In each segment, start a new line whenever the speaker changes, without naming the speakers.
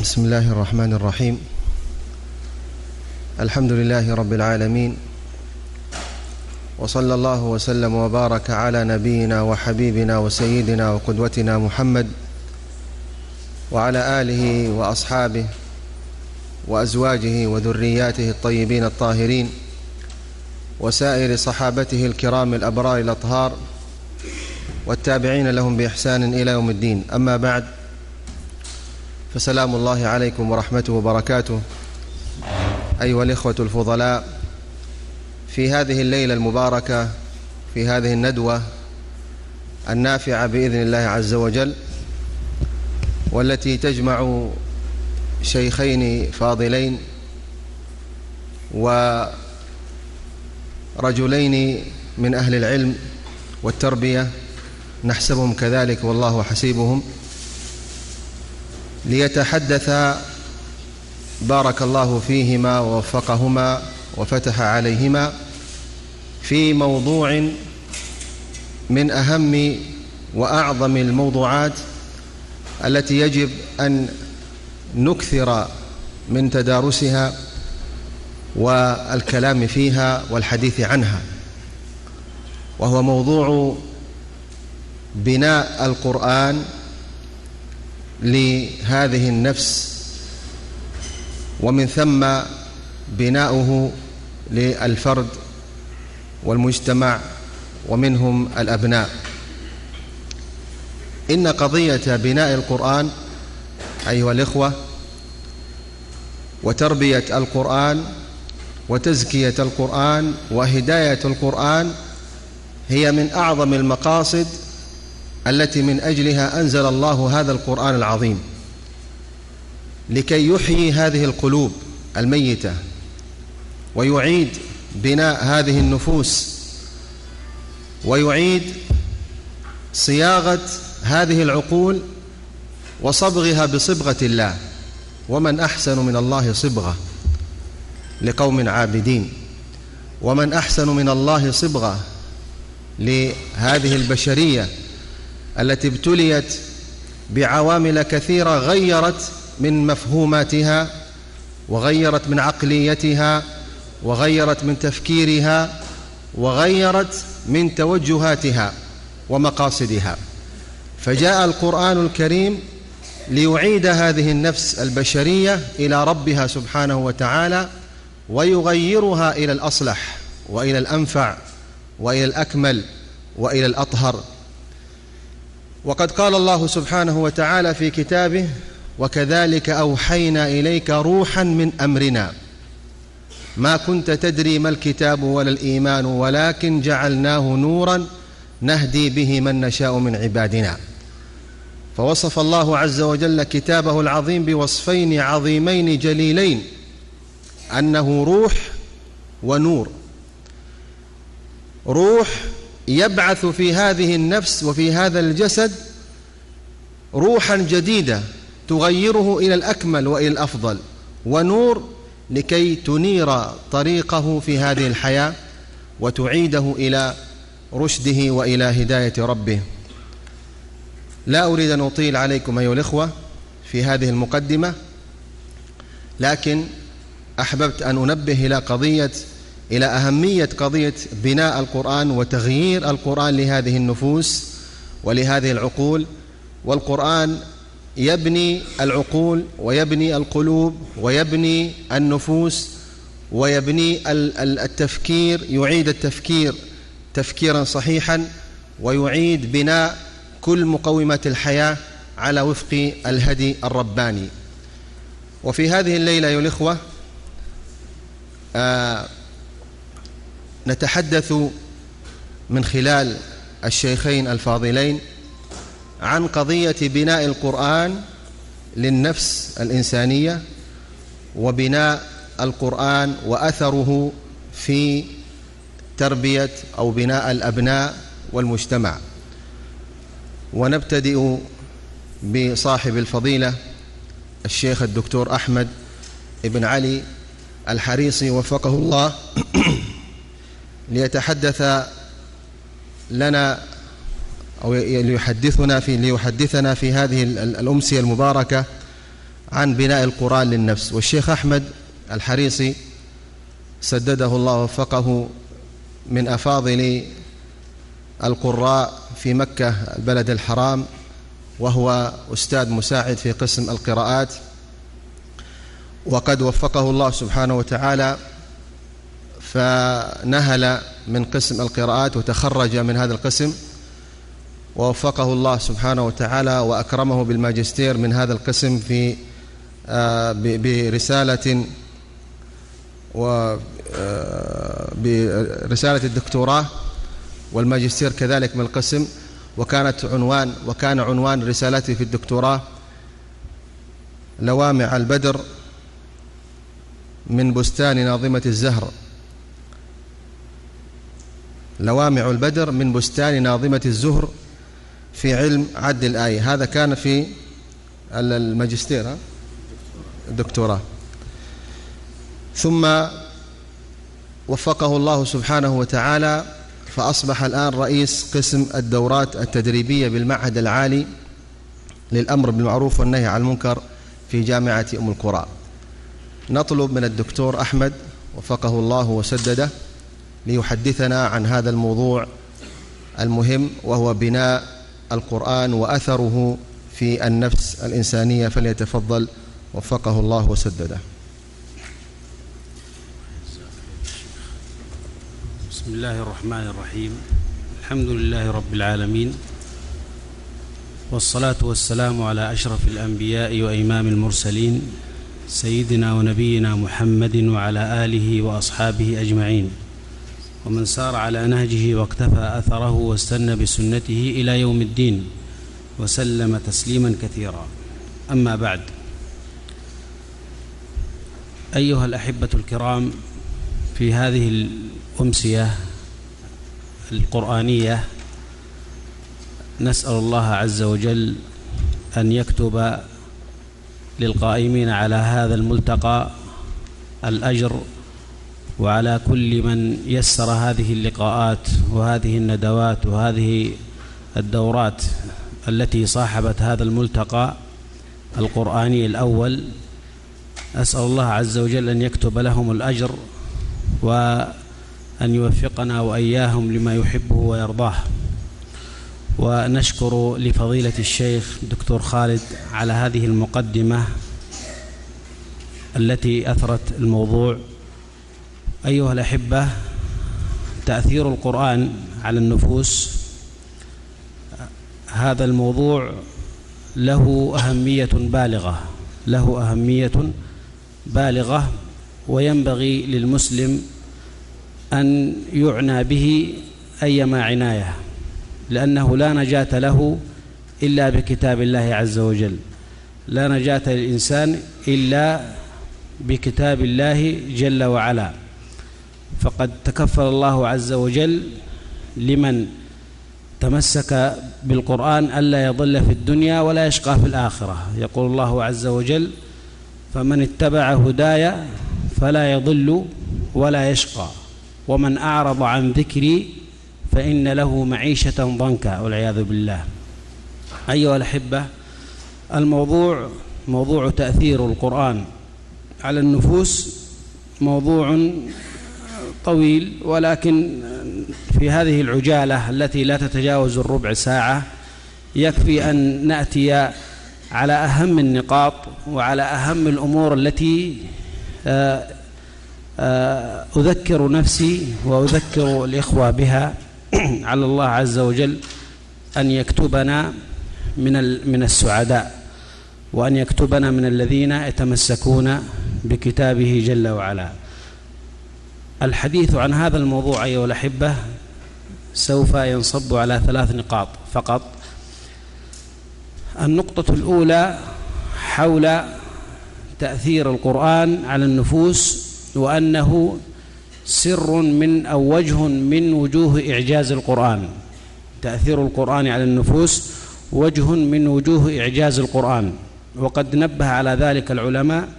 بسم الله الرحمن الرحيم. الحمد لله رب العالمين، وصلى الله وسلم وبارك على نبينا وحبيبنا وسيدنا وقدوتنا محمد وعلى آله وأصحابه وأزواجه وذرياته الطيبين الطاهرين وسائر صحابته الكرام الأبرار الأطهار والتابعين لهم بإحسان إلى يوم الدين. أما بعد، فسلام الله عليكم ورحمته وبركاته أيها الإخوة الفضلاء، في هذه الليلة المباركة، في هذه الندوة النافعة بإذن الله عز وجل، والتي تجمع شيخين فاضلين ورجلين من أهل العلم والتربية، نحسبهم كذلك والله حسيبهم، ليتحدثا بارك الله فيهما ووفقهما وفتح عليهما في موضوع من أهم وأعظم الموضوعات التي يجب أن نكثر من تدارسها والكلام فيها والحديث عنها، وهو موضوع بناء القرآن لهذه النفس، ومن ثم بناؤه للفرد والمجتمع ومنهم الأبناء. إن قضية بناء القرآن أيها الإخوة وتربية القرآن وتزكية القرآن وهداية القرآن هي من أعظم المقاصد التي من أجلها أنزل الله هذا القرآن العظيم، لكي يحيي هذه القلوب الميتة ويعيد بناء هذه النفوس ويعيد صياغة هذه العقول وصبغها بصبغة الله، ومن أحسن من الله صبغة لقوم عابدين، ومن أحسن من الله صبغة لهذه البشرية التي ابتليت بعوامل كثيرة غيرت من مفهوماتها وغيرت من عقليتها وغيرت من تفكيرها وغيرت من توجهاتها ومقاصدها. فجاء القرآن الكريم ليعيد هذه النفس البشرية إلى ربها سبحانه وتعالى ويغيرها إلى الأصلح وإلى الأنفع وإلى الأكمل وإلى الأطهر. وقد قال الله سبحانه وتعالى في كتابه: وكذلك أوحينا إليك روحا من أمرنا ما كنت تدري ما الكتاب ولا الإيمان ولكن جعلناه نورا نهدي به من نشاء من عبادنا. فوصف الله عز وجل كتابه العظيم بوصفين عظيمين جليلين، أنه روح ونور. روح يبعث في هذه النفس وفي هذا الجسد روحا جديدة تغيره إلى الأكمل وإلى الأفضل، ونور لكي تنير طريقه في هذه الحياة وتعيده إلى رشده وإلى هداية ربه. لا أريد أن أطيل عليكم أيها الإخوة في هذه المقدمة، لكن أحببت أن أنبه إلى أهمية قضية بناء القرآن وتغيير القرآن لهذه النفوس ولهذه العقول. والقرآن يبني العقول ويبني القلوب ويبني النفوس ويبني التفكير، يعيد التفكير تفكيرا صحيحا، ويعيد بناء كل مقومات الحياة على وفق الهدي الرباني. وفي هذه الليلة أيها الإخوة نتحدث من خلال الشيخين الفاضلين عن قضية بناء القرآن للنفس الإنسانية، وبناء القرآن وأثره في تربية أو بناء الأبناء والمجتمع. ونبتدئ بصاحب الفضيلة الشيخ الدكتور أحمد بن علي الحريصي وفقه الله ليتحدث لنا أو ليحدثنا في هذه الأمسية المباركة عن بناء القرآن للنفس. والشيخ أحمد الحريصي سدده الله ووفقه من أفاضل القراء في مكة البلد الحرام، وهو أستاذ مساعد في قسم القراءات، وقد وفقه الله سبحانه وتعالى فنهل من قسم القراءات وتخرج من هذا القسم، ووفقه الله سبحانه وتعالى وأكرمه بالماجستير من هذا القسم في برسالة الدكتوراه والماجستير كذلك من القسم. وكان عنوان رسالته في الدكتوراه لوامع البدر من بستان ناظمة الزهر، لوامع البدر من بستان ناظمة الزهر في علم عد الآية. هذا كان في الماجستير الدكتوراه. ثم وفقه الله سبحانه وتعالى فأصبح الآن رئيس قسم الدورات التدريبية بالمعهد العالي للأمر بالمعروف والنهي عن المنكر في جامعة أم القرى. نطلب من الدكتور أحمد وفقه الله وسدده ليحدثنا عن هذا الموضوع المهم، وهو بناء القرآن وأثره في النفس الإنسانية. فليتفضل وفقه الله وسدده.
بسم الله الرحمن الرحيم. الحمد لله رب العالمين، والصلاة والسلام على أشرف الأنبياء وإمام المرسلين سيدنا ونبينا محمد وعلى آله وأصحابه أجمعين، ومن سار على نهجه واقتفى أثره واستنى بسنته إلى يوم الدين، وسلم تسليما كثيرا. أما بعد، أيها الأحبة الكرام، في هذه الأمسية القرآنية نسأل الله عز وجل أن يكتب للقائمين على هذا الملتقى الأجر، وعلى كل من يسر هذه اللقاءات وهذه الندوات وهذه الدورات التي صاحبت هذا الملتقى القرآني الأول. أسأل الله عز وجل أن يكتب لهم الأجر، وأن يوفقنا وإياهم لما يحبه ويرضاه. ونشكر لفضيلة الشيخ دكتور خالد على هذه المقدمة التي أثرت الموضوع. أيها الأحبة، تأثير القرآن على النفوس، هذا الموضوع له أهمية بالغة، وينبغي للمسلم أن يعنى به أيما عناية، لأنه لا نجاة له إلا بكتاب الله عز وجل، لا نجاة للإنسان إلا بكتاب الله جل وعلا. فقد تكفل الله عز وجل لمن تمسك بالقرآن ألا يضل في الدنيا ولا يشقى في الآخرة. يقول الله عز وجل: فمن اتبع هداي فلا يضل ولا يشقى، ومن أعرض عن ذكري فإن له معيشة ضنكا، والعياذ بالله. أيها الأحبة، الموضوع موضوع تأثير القرآن على النفوس موضوع طويل، ولكن في هذه العجالة التي لا تتجاوز الربع ساعة يكفي أن نأتي على أهم النقاط وعلى أهم الأمور التي أذكر نفسي وأذكر الإخوة بها. على الله عز وجل أن يكتبنا من السعداء، وأن يكتبنا من الذين يتمسكون بكتابه جل وعلا. الحديث عن هذا الموضوع أيها الأحبة سوف ينصب على 3 نقاط فقط. النقطة الأولى حول تأثير القرآن على النفوس، وأنه سر من أو وجه من وجوه إعجاز القرآن. تأثير القرآن على النفوس وجه من وجوه إعجاز القرآن، وقد نبه على ذلك العلماء.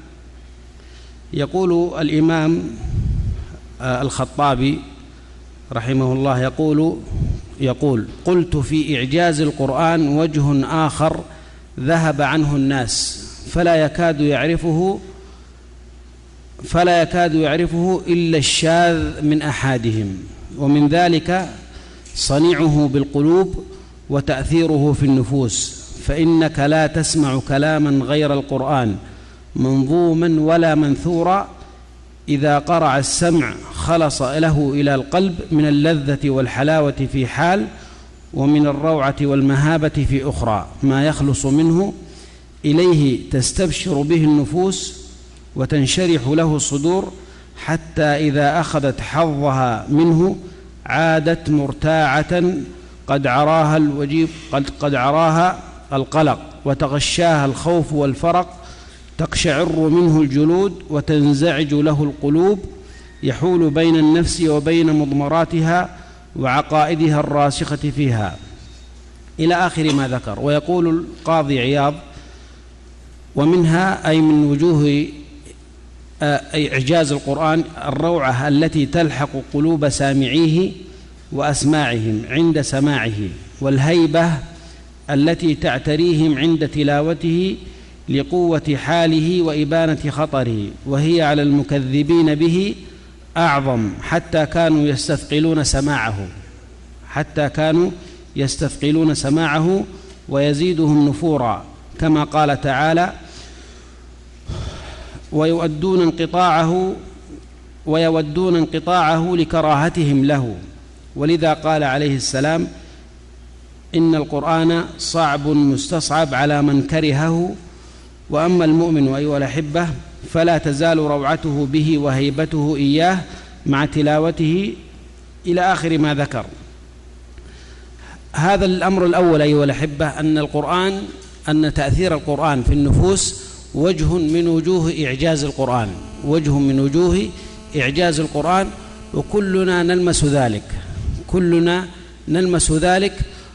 يقول الإمام الخطابي رحمه الله يقول: قلت في إعجاز القرآن وجه آخر ذهب عنه الناس فلا يكاد يعرفه إلا الشاذ من أحدهم. ومن ذلك صنيعه بالقلوب وتأثيره في النفوس، فإنك لا تسمع كلاما غير القرآن منظوما ولا منثورا إذا قرع السمع خلص له إلى القلب من اللذة والحلاوة في حال، ومن الروعة والمهابة في أخرى، ما يخلص منه إليه تستبشر به النفوس وتنشرح له الصدور، حتى إذا أخذت حظها منه عادت مرتاعة قد عراها القلق، وتغشاها الخوف والفرق، تقشعر منه الجلود وتنزعج له القلوب، يحول بين النفس وبين مضمراتها وعقائدها الراسخة فيها، إلى آخر ما ذكر. ويقول القاضي عياض: ومنها أي من وجوه إعجاز القرآن الروعة التي تلحق قلوب سامعيه وأسماعهم عند سماعه، والهيبة التي تعتريهم عند تلاوته لقوة حاله وإبانة خطره، وهي على المكذبين به أعظم، حتى كانوا يستثقلون سماعه ويزيدهم نفورا، كما قال تعالى: ويودون انقطاعه لكراهتهم له. ولذا قال عليه السلام: إن القرآن صعب مستصعب على من كرهه، وأما المؤمن أيها الأحبة فلا تزال روعته به وهيبته إياه مع تلاوته، إلى آخر ما ذكر. هذا الأمر الأول أيها الأحبة، أن تأثير القرآن في النفوس وجه من وجوه إعجاز القرآن، وكلنا نلمس ذلك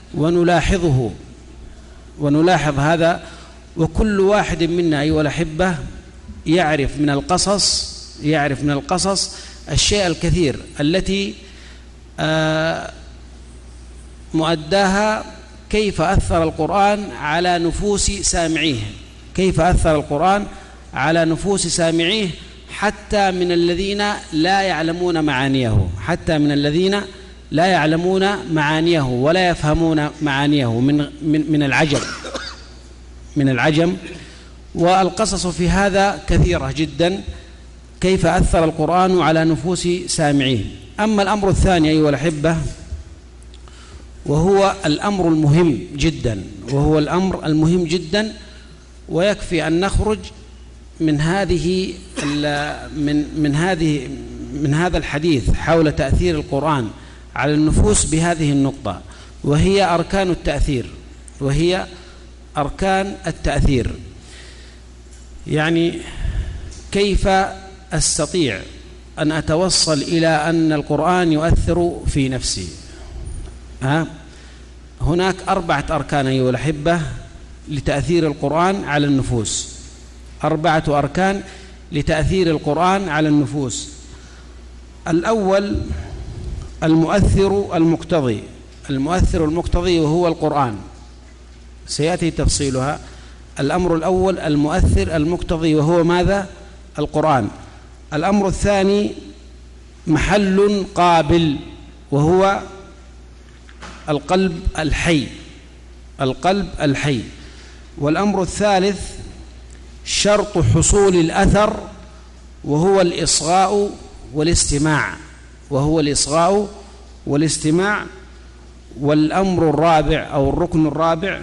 ونلاحظ هذا. وكل واحد منا أيها الأحبة يعرف من القصص الشيء الكثير التي مؤداها كيف أثر القرآن على نفوس سامعيه، حتى من الذين لا يعلمون معانيه ولا يفهمون معانيه من العجم. والقصص في هذا كثيرة جدا، كيف أثر القرآن على نفوس سامعيه. أما الأمر الثاني أيها الأحبة، وهو الأمر المهم جدا، ويكفي أن نخرج من هذا الحديث حول تأثير القرآن على النفوس بهذه النقطة، وهي أركان التأثير. يعني كيف أستطيع أن أتوصل إلى أن القرآن يؤثر في نفسي؟ هناك 4 أركان أيها الأحبة لتأثير القرآن على النفوس، 4 أركان لتأثير القرآن على النفوس. الأول المؤثر المقتضي وهو القرآن، سيأتي تفصيلها. الأمر الأول المؤثر المقتضي وهو ماذا؟ القرآن. الأمر الثاني محل قابل وهو القلب الحي. والأمر الثالث شرط حصول الأثر وهو الإصغاء والاستماع. والأمر الرابع أو الركن الرابع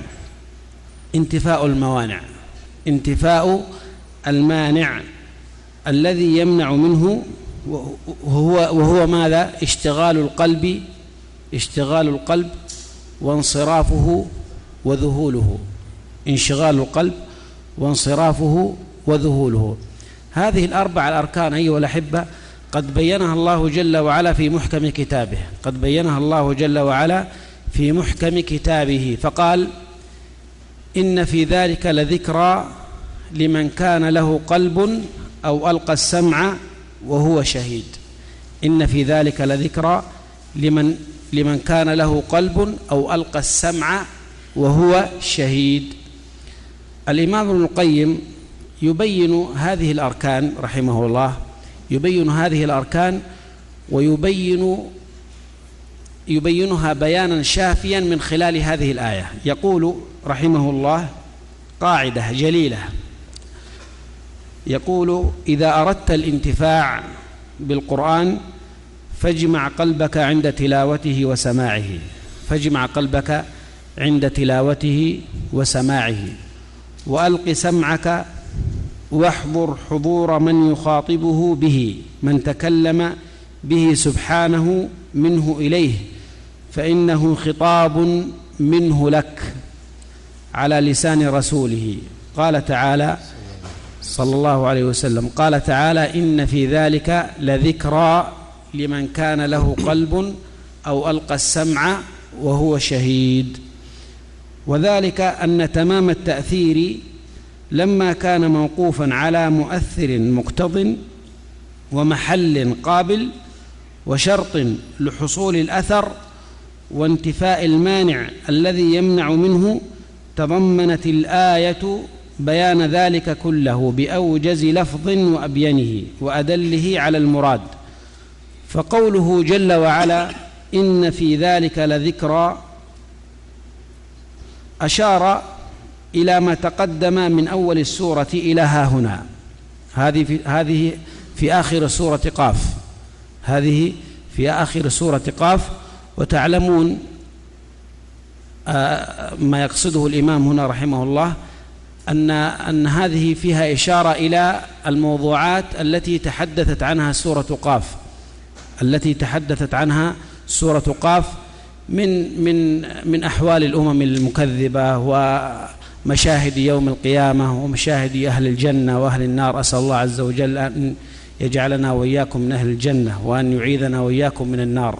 انتفاء المانع الذي يمنع منه، وهو ماذا؟ اشتغال القلب وانصرافه وذهوله. هذه 4 الأركان أيها الأحبة قد بينها الله جل وعلا في محكم كتابه، فقال: إن في ذلك لذكرى لمن كان له قلب أو ألقى السمع وهو شهيد. إن في ذلك لذكرى لمن كان له قلب أو ألقى السمع وهو شهيد. الإمام ابن القيم يبين هذه الأركان رحمه الله، يبين هذه الأركان يبينها بيانا شافيا من خلال هذه الآية. يقول رحمه الله قاعدة جليلة، يقول: إذا أردت الانتفاع بالقرآن فاجمع قلبك عند تلاوته وسماعه، فاجمع قلبك عند تلاوته وسماعه، وألق سمعك واحضر حضور من يخاطبه به، من تكلم به سبحانه منه إليه، فإنه خطاب منه لك على لسان رسوله. قال تعالى صلى الله عليه وسلم، قال تعالى: إن في ذلك لذكرى لمن كان له قلب أو ألقى السمع وهو شهيد. وذلك أن تمام التأثير لما كان موقوفا على مؤثر مقتض ومحل قابل وشرط لحصول الأثر وانتفاء المانع الذي يمنع منه، تضمنت الآية بيان ذلك كله بأوجز لفظ وأبينه وأدله على المراد. فقوله جل وعلا: إن في ذلك لذكرى، أشار إلى ما تقدم من أول السورة إلى ها هنا. هذه في آخر سورة قاف، هذه في آخر سورة قاف. وتعلمون ما يقصده الإمام هنا رحمه الله أن هذه فيها إشارة إلى الموضوعات التي تحدثت عنها سورة قاف، التي تحدثت عنها سورة قاف من أحوال الأمم المكذبة ومشاهد يوم القيامة ومشاهد أهل الجنة وأهل النار. أسأل الله عز وجل أن يجعلنا وإياكم من أهل الجنة وأن يعيذنا وإياكم من النار.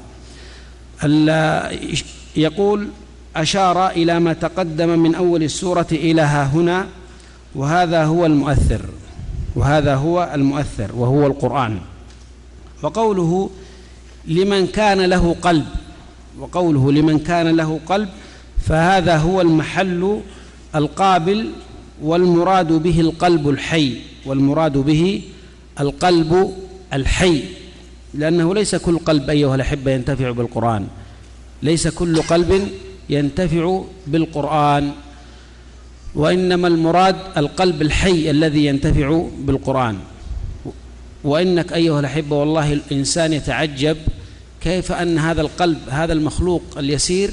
يقول: أشار إلى ما تقدم من أول السورة إلى ها هنا، وهذا هو المؤثر، وهذا هو المؤثر وهو القرآن. وقوله لمن كان له قلب، وقوله لمن كان له قلب، فهذا هو المحل القابل، والمراد به القلب الحي، والمراد به القلب الحي، لأنه ليس كل قلب أيها الأحبة ينتفع بالقرآن، ليس كل قلب ينتفع بالقرآن، وإنما المراد القلب الحي الذي ينتفع بالقرآن. وإنك أيها الأحبة والله الإنسان يتعجب كيف أن هذا القلب، هذا المخلوق اليسير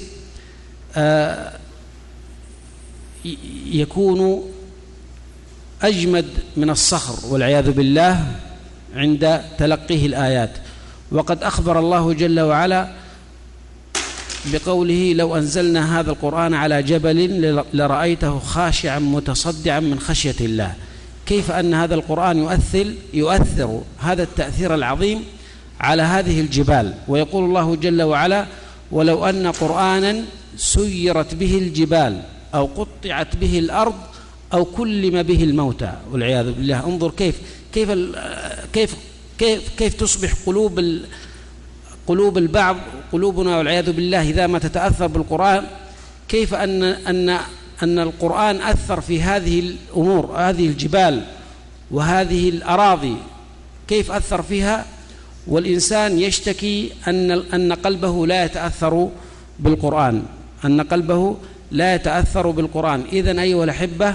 يكون أجمد من الصخر والعياذ بالله عند تلقيه الآيات. وقد أخبر الله جل وعلا بقوله: لو أنزلنا هذا القرآن على جبل لرأيته خاشعا متصدعا من خشية الله. كيف أن هذا القرآن يؤثر هذا التأثير العظيم على هذه الجبال. ويقول الله جل وعلا: ولو أن قرآنا سيرت به الجبال أو قطعت به الأرض أو كلم به الموتى والعياذ بالله. انظر كيف تصبح قلوب البعض، قلوبنا والعياذ بالله إذا ما تتأثر بالقرآن، كيف أن القرآن أثر في هذه الأمور، هذه الجبال وهذه الأراضي، كيف أثر فيها، والإنسان يشتكي أن قلبه لا يتأثر بالقرآن، أن قلبه لا يتأثر بالقرآن. إذن أيها الأحبة،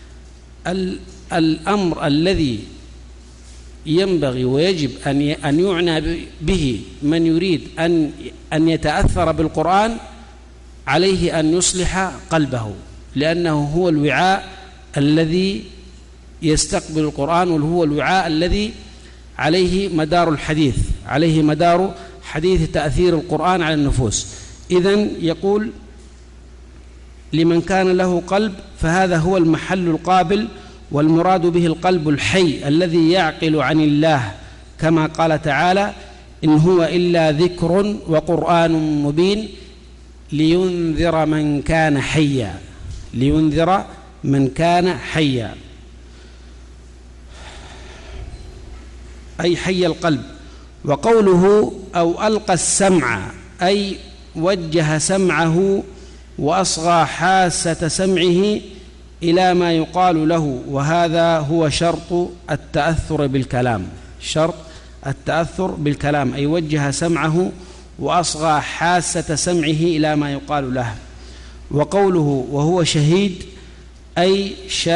الأمر الذي ينبغي ويجب أن يعنى به من يريد أن يتأثر بالقرآن عليه أن يصلح قلبه، لأنه هو الوعاء الذي يستقبل القرآن، وهو الوعاء الذي عليه مدار الحديث، عليه مدار حديث تأثير القرآن على النفوس. إذن يقول: لمن كان له قلب، فهذا هو المحل القابل، والمراد به القلب الحي الذي يعقل عن الله، كما قال تعالى: إن هو إلا ذكر وقرآن مبين لينذر من كان حيا، لينذر من كان حيا، أي حي القلب. وقوله أو ألقى السمع، أي وجه سمعه وأصغى حاسة سمعه إلى ما يقال له، وهذا هو شرط التأثر بالكلام. شرط التأثر بالكلام أي وجه سمعه وأصغى حاسة سمعه إلى ما يقال له. وقوله وهو شهيد أي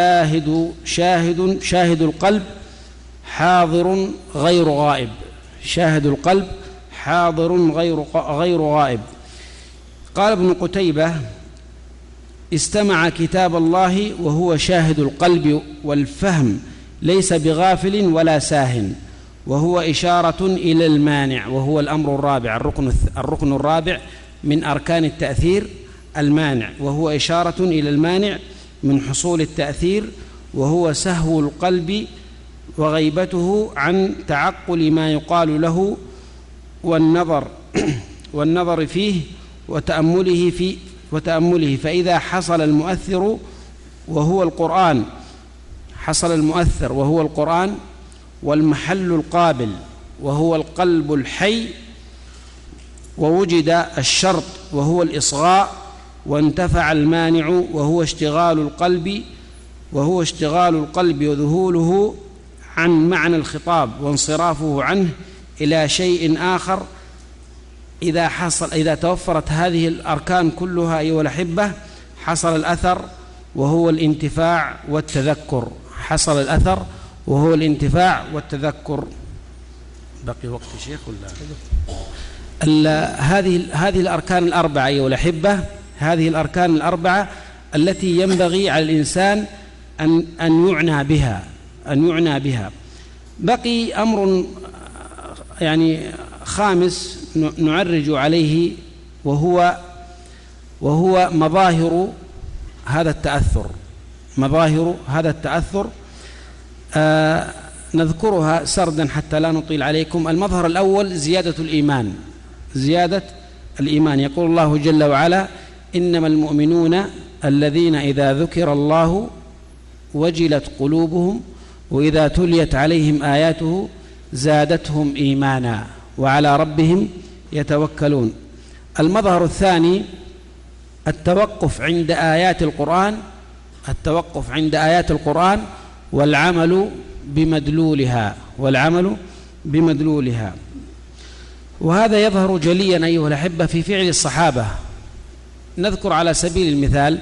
شاهد القلب حاضر غير غائب. شاهد القلب حاضر غير غائب. قال ابن قتيبة: استمع كتاب الله وهو شاهد القلب والفهم، ليس بغافل ولا ساهٍ، وهو إشارة إلى المانع، وهو الأمر الرابع، الركن الرابع من أركان التأثير، المانع، وهو إشارة إلى المانع من حصول التأثير، وهو سهو القلب وغيبته عن تعقل ما يقال له والنظر فيه وتأمله. فإذا حصل المؤثر وهو القرآن، والمحل القابل وهو القلب الحي، ووجد الشرط وهو الإصغاء، وانتفع المانع وهو اشتغال القلب وذهوله عن معنى الخطاب وانصرافه عنه إلى شيء آخر. إذا توفرت هذه الأركان كلها أيها الأحبة حصل الأثر وهو الانتفاع والتذكر. بقي وقت شيخ ولا؟ هذه الأركان الأربعة أيها الأحبة، هذه الأركان الأربعة التي ينبغي على الإنسان أن يعنى بها. بقي أمر يعني خامس نعرج عليه، وهو مظاهر هذا التأثر. نذكرها سردا حتى لا نطيل عليكم. المظهر الأول زيادة الإيمان. يقول الله جل وعلا: إنما المؤمنون الذين إذا ذكر الله وجلت قلوبهم وإذا تليت عليهم آياته زادتهم إيمانا وعلى ربهم يتوكلون. المظهر الثاني التوقف عند آيات القرآن والعمل بمدلولها. وهذا يظهر جليا أيها الأحبة في فعل الصحابة. نذكر على سبيل المثال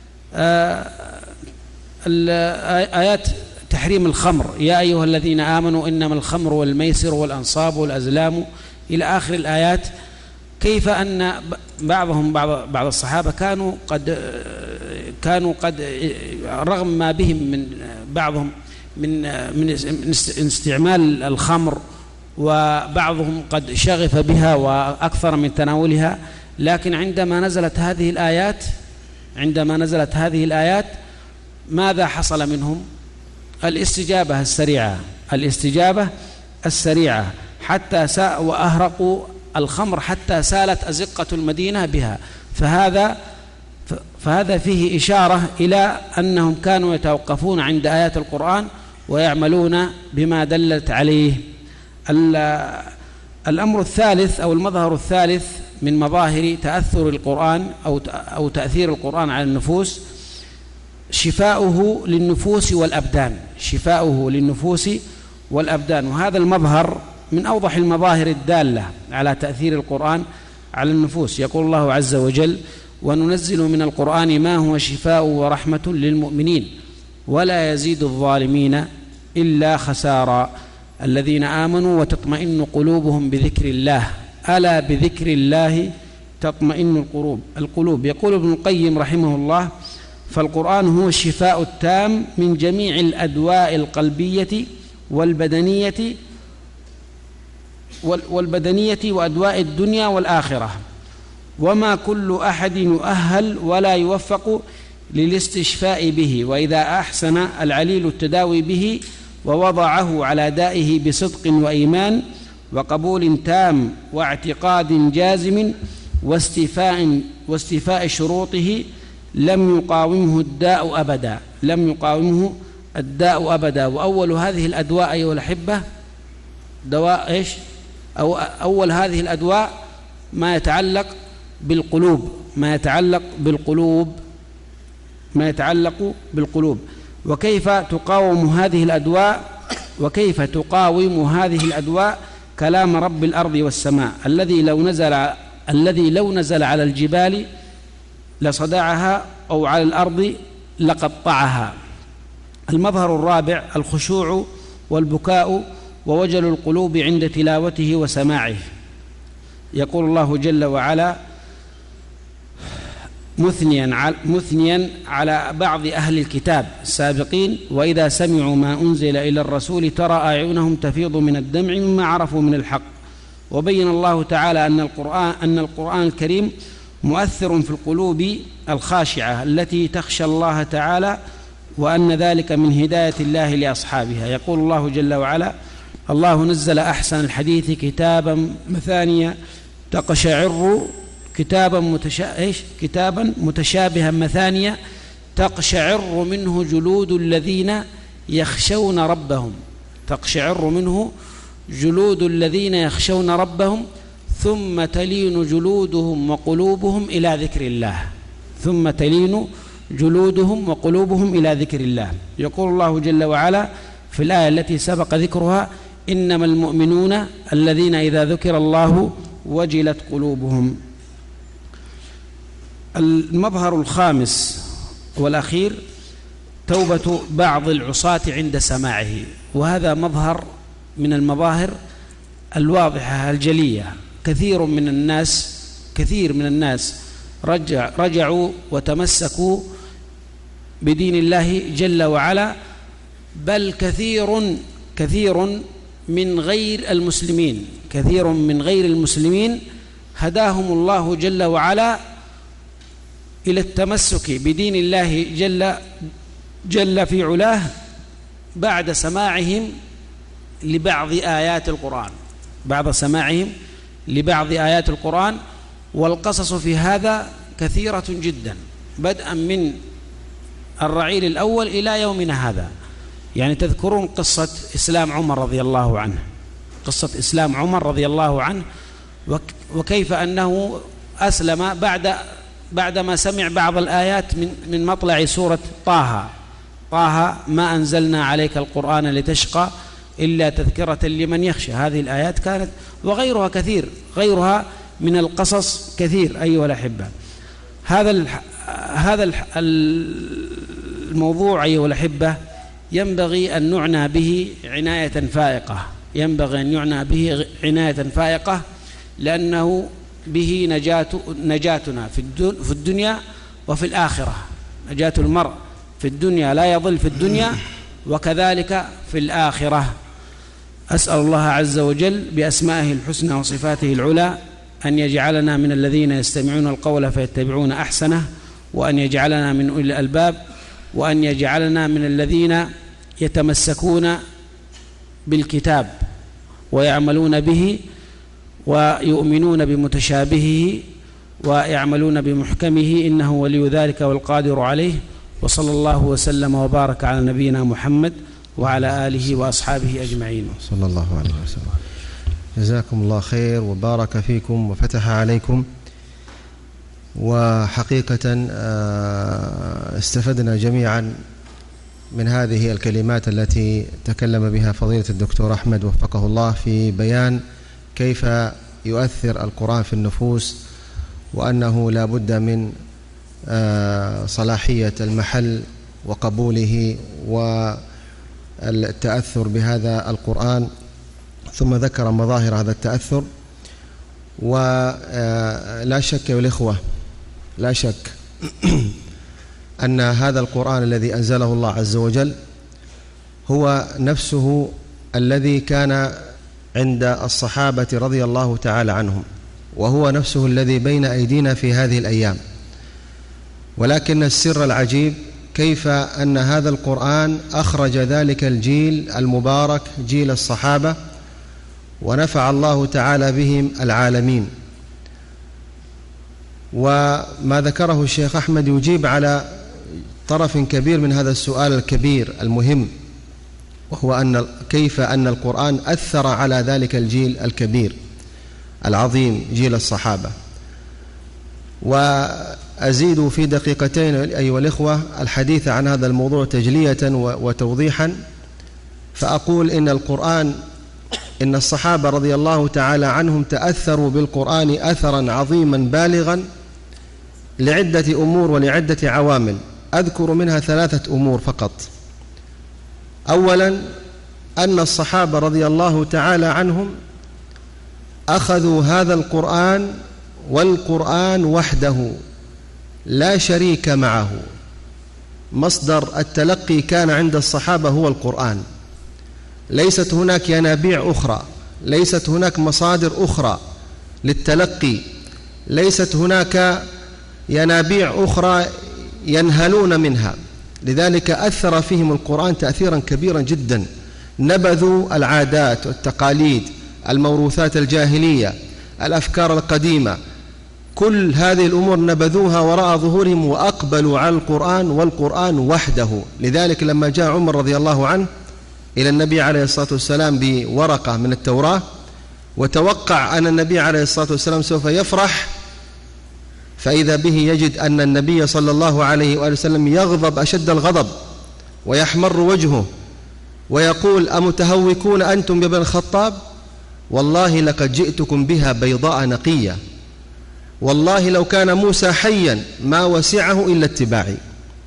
آيات تحريم الخمر: يا أيها الذين آمنوا إنما الخمر والميسر والأنصاب والأزلام إلى آخر الآيات. كيف أن بعض الصحابة كانوا قد رغم ما بهم من بعضهم من استعمال الخمر، وبعضهم قد شغف بها وأكثر من تناولها، لكن عندما نزلت هذه الآيات ماذا حصل منهم؟ الاستجابة السريعة حتى وأهرقوا الخمر حتى سالت أزقة المدينة بها. فهذا فيه إشارة إلى أنهم كانوا يتوقفون عند آيات القرآن ويعملون بما دلت عليه. الأمر الثالث أو المظهر الثالث من مظاهر تأثر القرآن أو تأثير القرآن على النفوس شفاؤه للنفوس والأبدان. وهذا المظهر من أوضح المظاهر الدالة على تأثير القرآن على النفوس. يقول الله عز وجل: وننزل من القرآن ما هو شفاء ورحمة للمؤمنين ولا يزيد الظالمين إلا خسارا الذين آمنوا وتطمئن قلوبهم بذكر الله ألا بذكر الله تطمئن القلوب. يقول ابن القيم رحمه الله: فالقرآن هو الشفاء التام من جميع الأدواء القلبية والبدنية وأدواء الدنيا والآخرة، وما كل أحد يؤهل ولا يوفق للاستشفاء به، وإذا أحسن العليل التداوي به ووضعه على دائه بصدق وإيمان وقبول تام واعتقاد جازم واستيفاء شروطه لم يقاومه الداء أبدا. وأول هذه الأدواء أيها الأحبة دواء إيش؟ أول هذه الأدواء ما يتعلق بالقلوب ما يتعلق بالقلوب. وكيف تقاوم هذه الأدواء كلام رب الأرض والسماء الذي لو نزل على الجبال لصدعها أو على الأرض لقطعها. المظهر الرابع الخشوع والبكاء ووجل القلوب عند تلاوته وسماعه. يقول الله جل وعلا مثنيا على بعض أهل الكتاب السابقين: وإذا سمعوا ما أنزل إلى الرسول ترى أعينهم تفيض من الدمع مما عرفوا من الحق. وبين الله تعالى أن القرآن الكريم مؤثر في القلوب الخاشعة التي تخشى الله تعالى، وأن ذلك من هداية الله لأصحابها. يقول الله جل وعلا: الله نزل أحسن الحديث كتابا مثانيا كتابا متشابها مثانيا تقشعر منه جلود الذين يخشون ربهم ثم تلين جلودهم وقلوبهم إلى ذكر الله يقول الله جل وعلا في الآية التي سبق ذكرها: إنما المؤمنون الذين إذا ذكر الله وجلت قلوبهم. المظهر الخامس والأخير توبة بعض العصاة عند سماعه، وهذا مظهر من المظاهر الواضحة الجلية. كثير من الناس رجعوا وتمسكوا بدين الله جل وعلا، بل كثير من غير المسلمين هداهم الله جل وعلا إلى التمسك بدين الله جل في علاه بعد سماعهم لبعض آيات القرآن. والقصص في هذا كثيرة جدا، بدءا من الرعيل الأول إلى يومنا هذا. يعني تذكرون قصة إسلام عمر رضي الله عنه، وكيف أنه أسلم بعدما سمع بعض الآيات من مطلع سورة طه: ما أنزلنا عليك القرآن لتشقى إلا تذكرة لمن يخشى. هذه الآيات كانت، وغيرها كثير، غيرها من القصص كثير. أيها الأحبة، هذا الموضوع أيها الأحبة ينبغي أن نعنى به عناية فائقة، لأنه به نجاتنا في الدنيا وفي الآخرة. نجاة المرء في الدنيا لا يضل في الدنيا، وكذلك في الآخرة. أسأل الله عز وجل بأسمائه الحسنى وصفاته العلى أن يجعلنا من الذين يستمعون القول فيتبعون أحسنه، وأن يجعلنا من أولي الألباب، وأن يجعلنا من الذين يتمسكون بالكتاب ويعملون به ويؤمنون بمتشابهه ويعملون بمحكمه، إنه ولي ذلك والقادر عليه. وصلى الله وسلم وبارك على نبينا محمد وعلى آله وأصحابه أجمعين.
صلى الله عليه وسلم. جزاكم الله خير وبارك فيكم وفتح عليكم. وحقيقة استفدنا جميعا من هذه الكلمات التي تكلم بها فضيلة الدكتور أحمد وفقه الله في بيان كيف يؤثر القرآن في النفوس، وأنه لا بد من صلاحية المحل وقبوله والتأثر بهذا القرآن. ثم ذكر مظاهر هذا التأثر. ولا شك يا الإخوة، لا شك أن هذا القرآن الذي أنزله الله عز وجل هو نفسه الذي كان عند الصحابة رضي الله تعالى عنهم، وهو نفسه الذي بين أيدينا في هذه الأيام. ولكن السر العجيب كيف أن هذا القرآن أخرج ذلك الجيل المبارك، جيل الصحابة، ونفع الله تعالى بهم العالمين. وما ذكره الشيخ أحمد يجيب على طرف كبير من هذا السؤال الكبير المهم، وهو كيف أن القرآن أثر على ذلك الجيل الكبير العظيم، جيل الصحابة. أزيد في دقيقتين أيها الإخوة الحديث عن هذا الموضوع تجلية وتوضيحا، فأقول إن الصحابة رضي الله تعالى عنهم تأثروا بالقرآن أثرا عظيما بالغا لعدة أمور ولعدة عوامل، أذكر منها 3 أمور فقط. أولا، أن الصحابة رضي الله تعالى عنهم أخذوا هذا القرآن والقرآن وحده لا شريك معه، مصدر التلقي كان عند الصحابة هو القرآن، ليست هناك ينابيع أخرى، ليست هناك مصادر أخرى للتلقي، ليست هناك ينابيع أخرى ينهلون منها، لذلك أثر فيهم القرآن تأثيرا كبيرا جدا. نبذوا العادات والتقاليد، الموروثات الجاهلية، الأفكار القديمة، كل هذه الأمور نبذوها وراء ظهورهم وأقبلوا على القرآن والقرآن وحده. لذلك لما جاء عمر رضي الله عنه إلى النبي عليه الصلاة والسلام بورقة من التوراة، وتوقع أن النبي عليه الصلاة والسلام سوف يفرح، فإذا به يجد أن النبي صلى الله عليه وآله وسلم يغضب أشد الغضب ويحمر وجهه ويقول: أمتهوكون أنتم بابن الخطاب؟ والله لقد جئتكم بها بيضاء نقية، والله لو كان موسى حيا ما وسعه إلا اتباعي.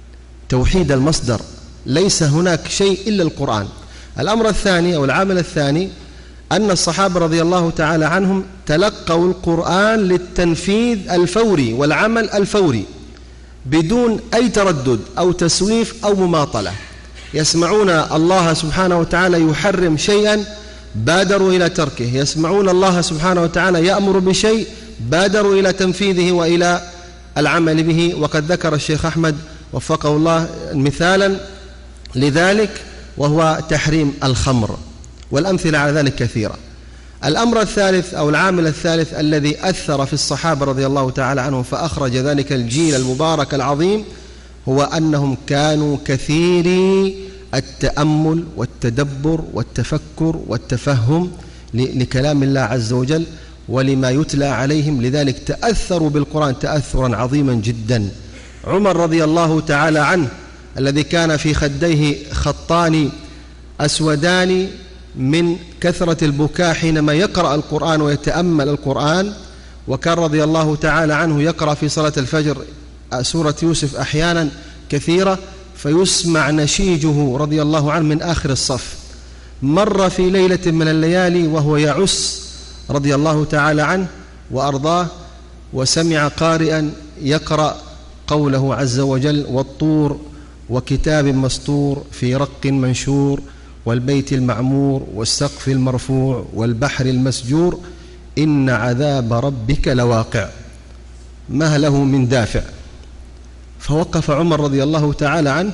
توحيد المصدر، ليس هناك شيء إلا القرآن. الأمر الثاني أو العامل الثاني، أن الصحابة رضي الله تعالى عنهم تلقوا القرآن للتنفيذ الفوري والعمل الفوري بدون أي تردد أو تسويف أو مماطلة. يسمعون الله سبحانه وتعالى يحرم شيئا بادروا إلى تركه، يسمعون الله سبحانه وتعالى يأمر بشيء بادروا إلى تنفيذه وإلى العمل به. وقد ذكر الشيخ أحمد وفقه الله مثالا لذلك وهو تحريم الخمر، والأمثلة على ذلك كثيرة. الأمر الثالث أو العامل الثالث الذي أثر في الصحابة رضي الله تعالى عنهم فأخرج ذلك الجيل المبارك العظيم هو أنهم كانوا كثيري التأمل والتدبر والتفكر والتفهم لكلام الله عز وجل ولما يتلى عليهم، لذلك تأثروا بالقرآن تأثرا عظيما جدا. عمر رضي الله تعالى عنه الذي كان في خديه خطان أسودان من كثرة البكاء حينما يقرأ القرآن ويتأمل القرآن، وكان رضي الله تعالى عنه يقرأ في صلاة الفجر سورة يوسف أحيانا كثيرة فيسمع نشيجه رضي الله عنه من آخر الصف. مر في ليلة من الليالي وهو يعس رضي الله تعالى عنه وأرضاه وسمع قارئا يقرأ قوله عز وجل: والطور وكتاب مسطور في رق منشور والبيت المعمور والسقف المرفوع والبحر المسجور إن عذاب ربك لواقع ما له من دافع. فوقف عمر رضي الله تعالى عنه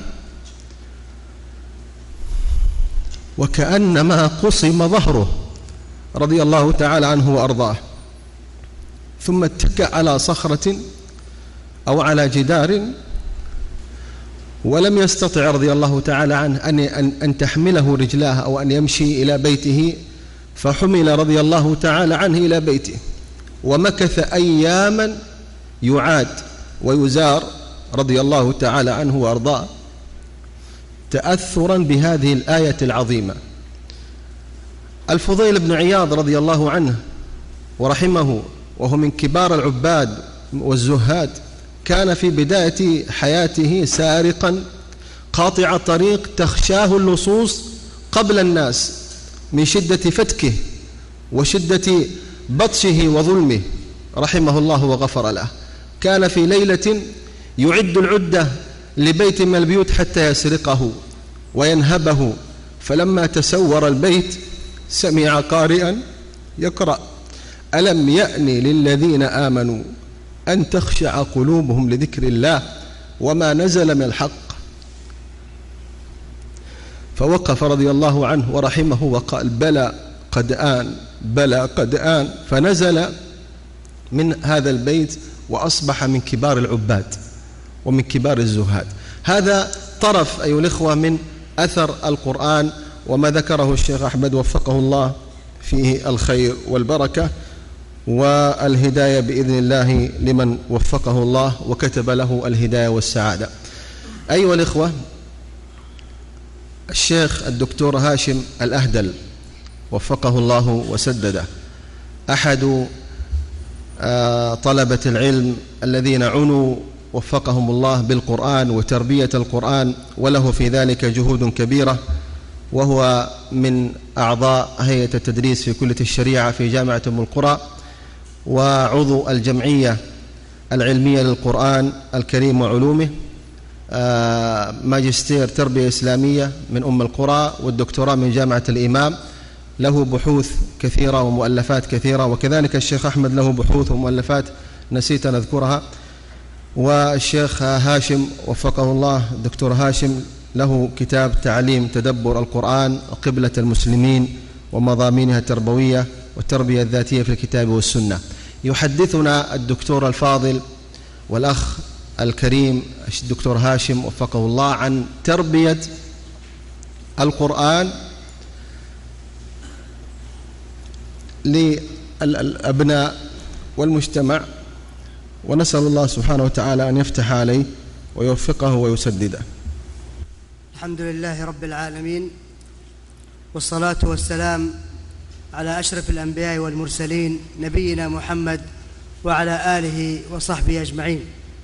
وكأنما قصم ظهره رضي الله تعالى عنه وأرضاه، ثم اتكأ على صخرة أو على جدار ولم يستطع رضي الله تعالى عنه أن تحمله رجلاه أو أن يمشي إلى بيته، فحمل رضي الله تعالى عنه إلى بيته ومكث أياما يعاد ويزار رضي الله تعالى عنه وأرضاه تأثرا بهذه الآية العظيمة. الفضيل بن عياض رضي الله عنه ورحمه وهو من كبار العباد والزهاد، كان في بداية حياته سارقا قاطع طريق تخشاه اللصوص قبل الناس من شدة فتكه وشدة بطشه وظلمه رحمه الله وغفر له. كان في ليلة يعد العدة لبيت من البيوت حتى يسرقه وينهبه، فلما تسور البيت سمع قارئا يقرأ: ألم يأن للذين آمنوا أن تخشع قلوبهم لذكر الله وما نزل من الحق. فوقف رضي الله عنه ورحمه وقال: بلى قد آن، بلى قد آن، فنزل من هذا البيت وأصبح من كبار العباد ومن كبار الزهاد. هذا طرف أيها الإخوة من أثر والهداية بإذن الله لمن وفقه الله وكتب له الهداية والسعادة. أيها الإخوة، الشيخ الدكتور هاشم الأهدل وفقه الله وسدده أحد طلبة العلم الذين عنوا وفقهم الله بالقرآن وتربية القرآن، وله في ذلك جهود كبيرة، وهو من أعضاء هيئة التدريس في كلية الشريعة في جامعة أم القرى، وعضو الجمعية العلمية للقرآن الكريم وعلومه، ماجستير تربية إسلامية من أم القرى، والدكتوراه من جامعة الإمام. له بحوث كثيرة ومؤلفات كثيرة، وكذلك الشيخ أحمد له بحوث ومؤلفات نسيت أن أذكرها. والشيخ هاشم وفقه الله الدكتور هاشم له كتاب تعليم تدبر القرآن قبلة المسلمين ومضامينها التربوية والتربية الذاتية في الكتاب والسنة. يحدثنا الدكتور الفاضل والأخ الكريم الدكتور هاشم وفقه الله عن تربية القرآن للأبناء والمجتمع، ونسأل الله سبحانه وتعالى أن يفتح عليه ويوفقه ويسدده.
الحمد لله رب العالمين، والصلاة والسلام على أشرف الأنبياء والمرسلين نبينا محمد وعلى آله وصحبه أجمعين.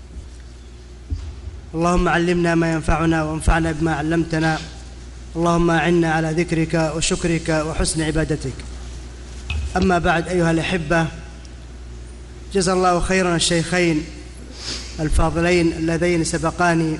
اللهم علمنا ما ينفعنا وانفعنا بما علمتنا، اللهم أعنا على ذكرك وشكرك وحسن عبادتك. أما بعد، أيها الأحبة، جزا الله خيرا الشيخين الفاضلين اللذين سبقاني،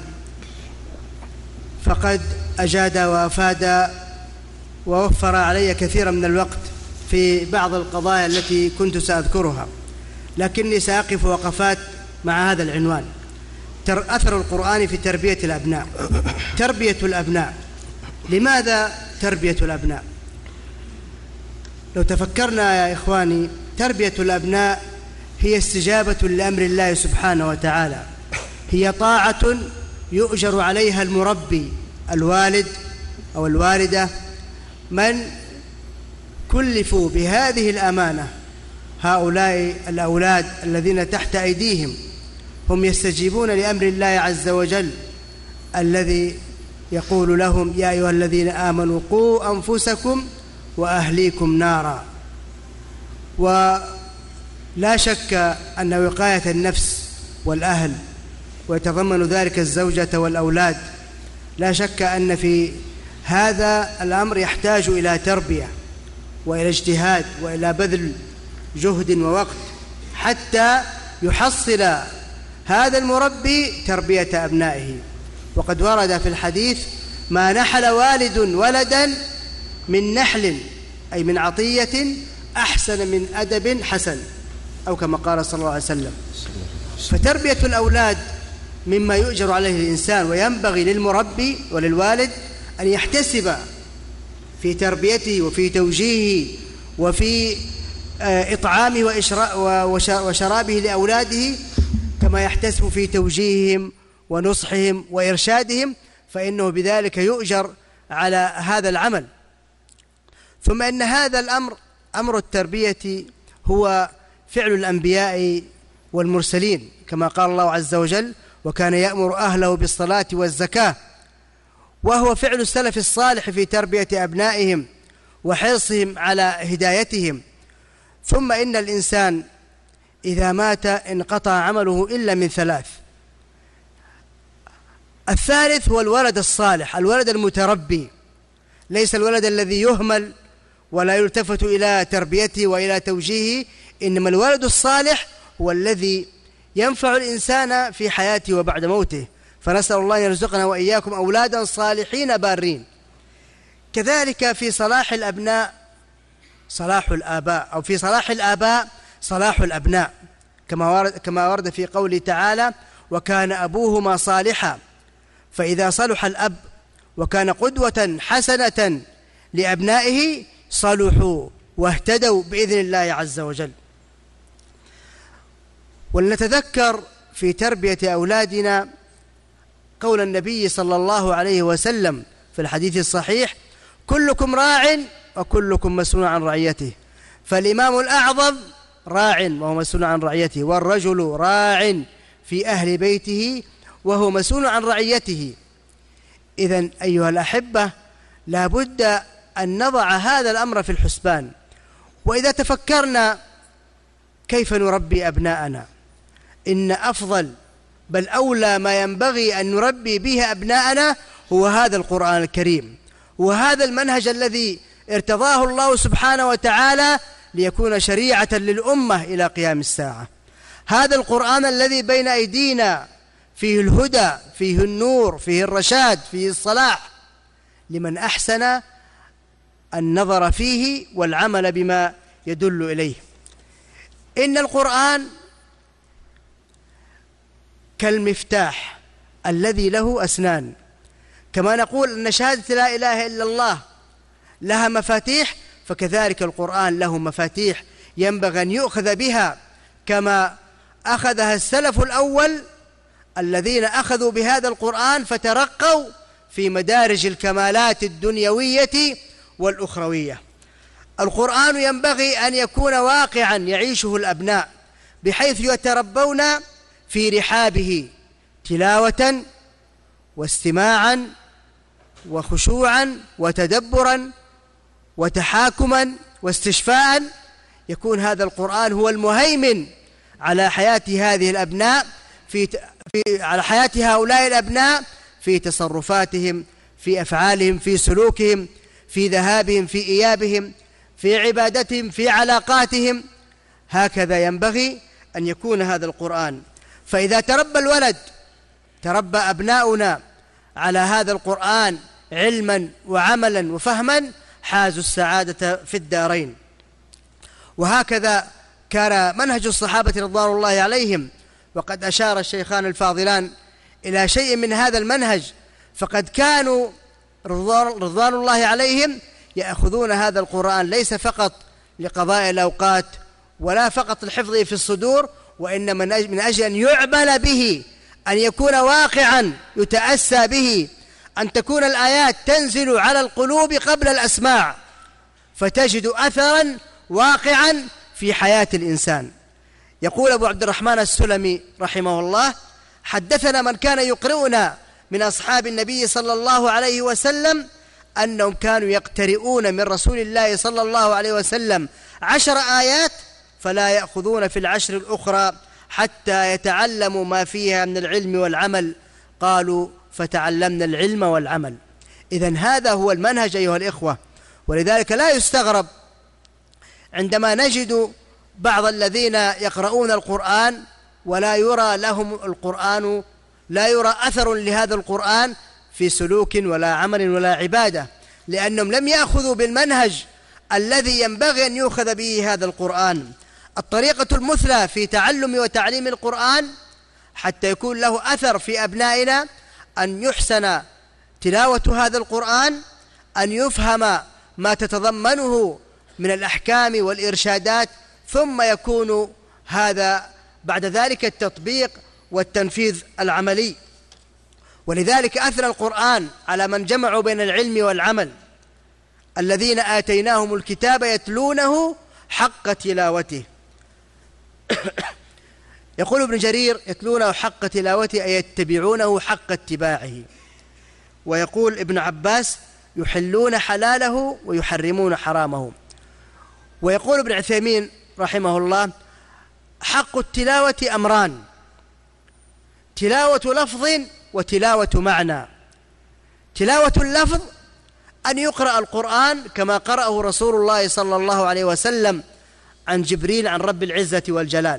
فقد أجادا وأفادا ووفر علي كثيرا من الوقت في بعض القضايا التي كنت سأذكرها، لكني سأقف وقفات مع هذا العنوان: أثر القرآن في تربية الأبناء. تربية الأبناء. لماذا تربية الأبناء؟ لو تفكرنا يا إخواني، تربية الأبناء هي استجابة لأمر الله سبحانه وتعالى، هي طاعة يؤجر عليها المربي الوالد أو الوالدة، من كلفوا بهذه الأمانة. هؤلاء الأولاد الذين تحت أيديهم هم يستجيبون لأمر الله عز وجل الذي يقول لهم: يا أيها الذين آمنوا قوا أنفسكم وأهليكم نارا. ولا شك أن وقاية النفس والأهل، ويتضمن ذلك الزوجة والأولاد، لا شك أن في هذا الأمر يحتاج إلى تربية وإلى اجتهاد وإلى بذل جهد ووقت حتى يحصل هذا المربي تربية أبنائه. وقد ورد في الحديث: ما نحل والد ولدا من نحل، أي من عطية، أحسن من أدب حسن، أو كما قال صلى الله عليه وسلم. فتربية الأولاد مما يؤجر عليه الإنسان، وينبغي للمربي وللوالد أن يحتسب في تربيته وفي توجيهه وفي إطعامه وشرابه لأولاده كما يحتسب في توجيههم ونصحهم وإرشادهم، فإنه بذلك يؤجر على هذا العمل. ثم إن هذا الأمر، أمر التربية، هو فعل الأنبياء والمرسلين، كما قال الله عز وجل: وكان يأمر أهله بالصلاة والزكاة. وهو فعل السلف الصالح في تربية أبنائهم وحرصهم على هدايتهم. ثم إن الإنسان إذا مات انقطع عمله إلا من ثلاث: الثالث هو الولد الصالح، الولد المتربي، ليس الولد الذي يهمل ولا يلتفت إلى تربيته وإلى توجيهه، إنما الولد الصالح هو الذي ينفع الإنسان في حياته وبعد موته. فنسأل الله أن يرزقنا وإياكم أولادا صالحين بارين. كذلك في صلاح الأبناء صلاح الآباء، أو في صلاح الآباء صلاح الأبناء، كما ورد في قوله تعالى: وكان أبوهما صالحا. فإذا صلح الأب وكان قدوة حسنة لأبنائه صلحوا واهتدوا بإذن الله عز وجل. ولنتذكر في تربية أولادنا قول النبي صلى الله عليه وسلم في الحديث الصحيح: كلكم راع وكلكم مسؤول عن رعيته. فالإمام الأعظم راع وهو مسؤول عن رعيته، والرجل راع في أهل بيته وهو مسؤول عن رعيته. إذن أيها الأحبة، لا بد أن نضع هذا الأمر في الحسبان. وإذا تفكرنا كيف نربي أبناءنا، إن أفضل بل أولى ما ينبغي أن نربي به أبناءنا هو هذا القرآن الكريم، وهذا المنهج الذي ارتضاه الله سبحانه وتعالى ليكون شريعة للأمة إلى قيام الساعة. هذا القرآن الذي بين أيدينا فيه الهدى، فيه النور، فيه الرشاد، فيه الصلاح، لمن أحسن النظر فيه والعمل بما يدل إليه. إن القرآن كالمفتاح الذي له أسنان، كما نقول أن شهادة لا إله إلا الله لها مفاتيح، فكذلك القرآن له مفاتيح ينبغي أن يؤخذ بها كما أخذها السلف الأول الذين أخذوا بهذا القرآن فترقوا في مدارج الكمالات الدنيوية والأخروية. القرآن ينبغي أن يكون واقعا يعيشه الأبناء بحيث يتربون في رحابه تلاوة واستماعا وخشوعا وتدبرا وتحاكما واستشفاء. يكون هذا القرآن هو المهيمن على حياة هذه الأبناء على حياة هؤلاء الأبناء في تصرفاتهم، في أفعالهم، في سلوكهم، في ذهابهم، في إيابهم، في عبادتهم، في علاقاتهم. هكذا ينبغي أن يكون هذا القرآن. فإذا تربى الولد، تربى أبناؤنا على هذا القرآن علما وعملا وفهما، حازوا السعادة في الدارين. وهكذا كان منهج الصحابة رضوان الله عليهم، وقد أشار الشيخان الفاضلان إلى شيء من هذا المنهج. فقد كانوا رضوان الله عليهم يأخذون هذا القرآن ليس فقط لقضاء الأوقات ولا فقط الحفظ في الصدور، وإنما من أجل أن يعمل به، أن يكون واقعا يتأسى به، أن تكون الآيات تنزل على القلوب قبل الأسماع، فتجد أثرا واقعا في حياة الإنسان. يقول أبو عبد الرحمن السلمي رحمه الله: حدثنا من كان يقرؤنا من أصحاب النبي صلى الله عليه وسلم أنهم كانوا يقترؤون من رسول الله صلى الله عليه وسلم 10 آيات فلا يأخذون في العشر الأخرى حتى يتعلموا ما فيها من العلم والعمل. قالوا: فتعلمنا العلم والعمل. إذن هذا هو المنهج أيها الإخوة. ولذلك لا يستغرب عندما نجد بعض الذين يقرؤون القرآن ولا يرى لهم القرآن، لا يرى أثر لهذا القرآن في سلوك ولا عمل ولا عبادة، لأنهم لم يأخذوا بالمنهج الذي ينبغي أن يؤخذ به هذا القرآن. الطريقة المثلى في تعلم وتعليم القرآن حتى يكون له أثر في أبنائنا أن يحسن تلاوة هذا القرآن، أن يفهم ما تتضمنه من الأحكام والإرشادات، ثم يكون هذا بعد ذلك التطبيق والتنفيذ العملي. ولذلك أثنى القرآن على من جمعوا بين العلم والعمل: الذين آتيناهم الكتاب يتلونه حق تلاوته. يقول ابن جرير: يتلونه حق تلاوته أي يتبعونه حق اتباعه. ويقول ابن عباس: يحلون حلاله ويحرمون حرامه. ويقول ابن عثيمين رحمه الله: حق التلاوة أمران: تلاوة لفظ وتلاوة معنى. تلاوة اللفظ أن يقرأ القرآن كما قرأه رسول الله صلى الله عليه وسلم عن جبريل عن رب العزة والجلال.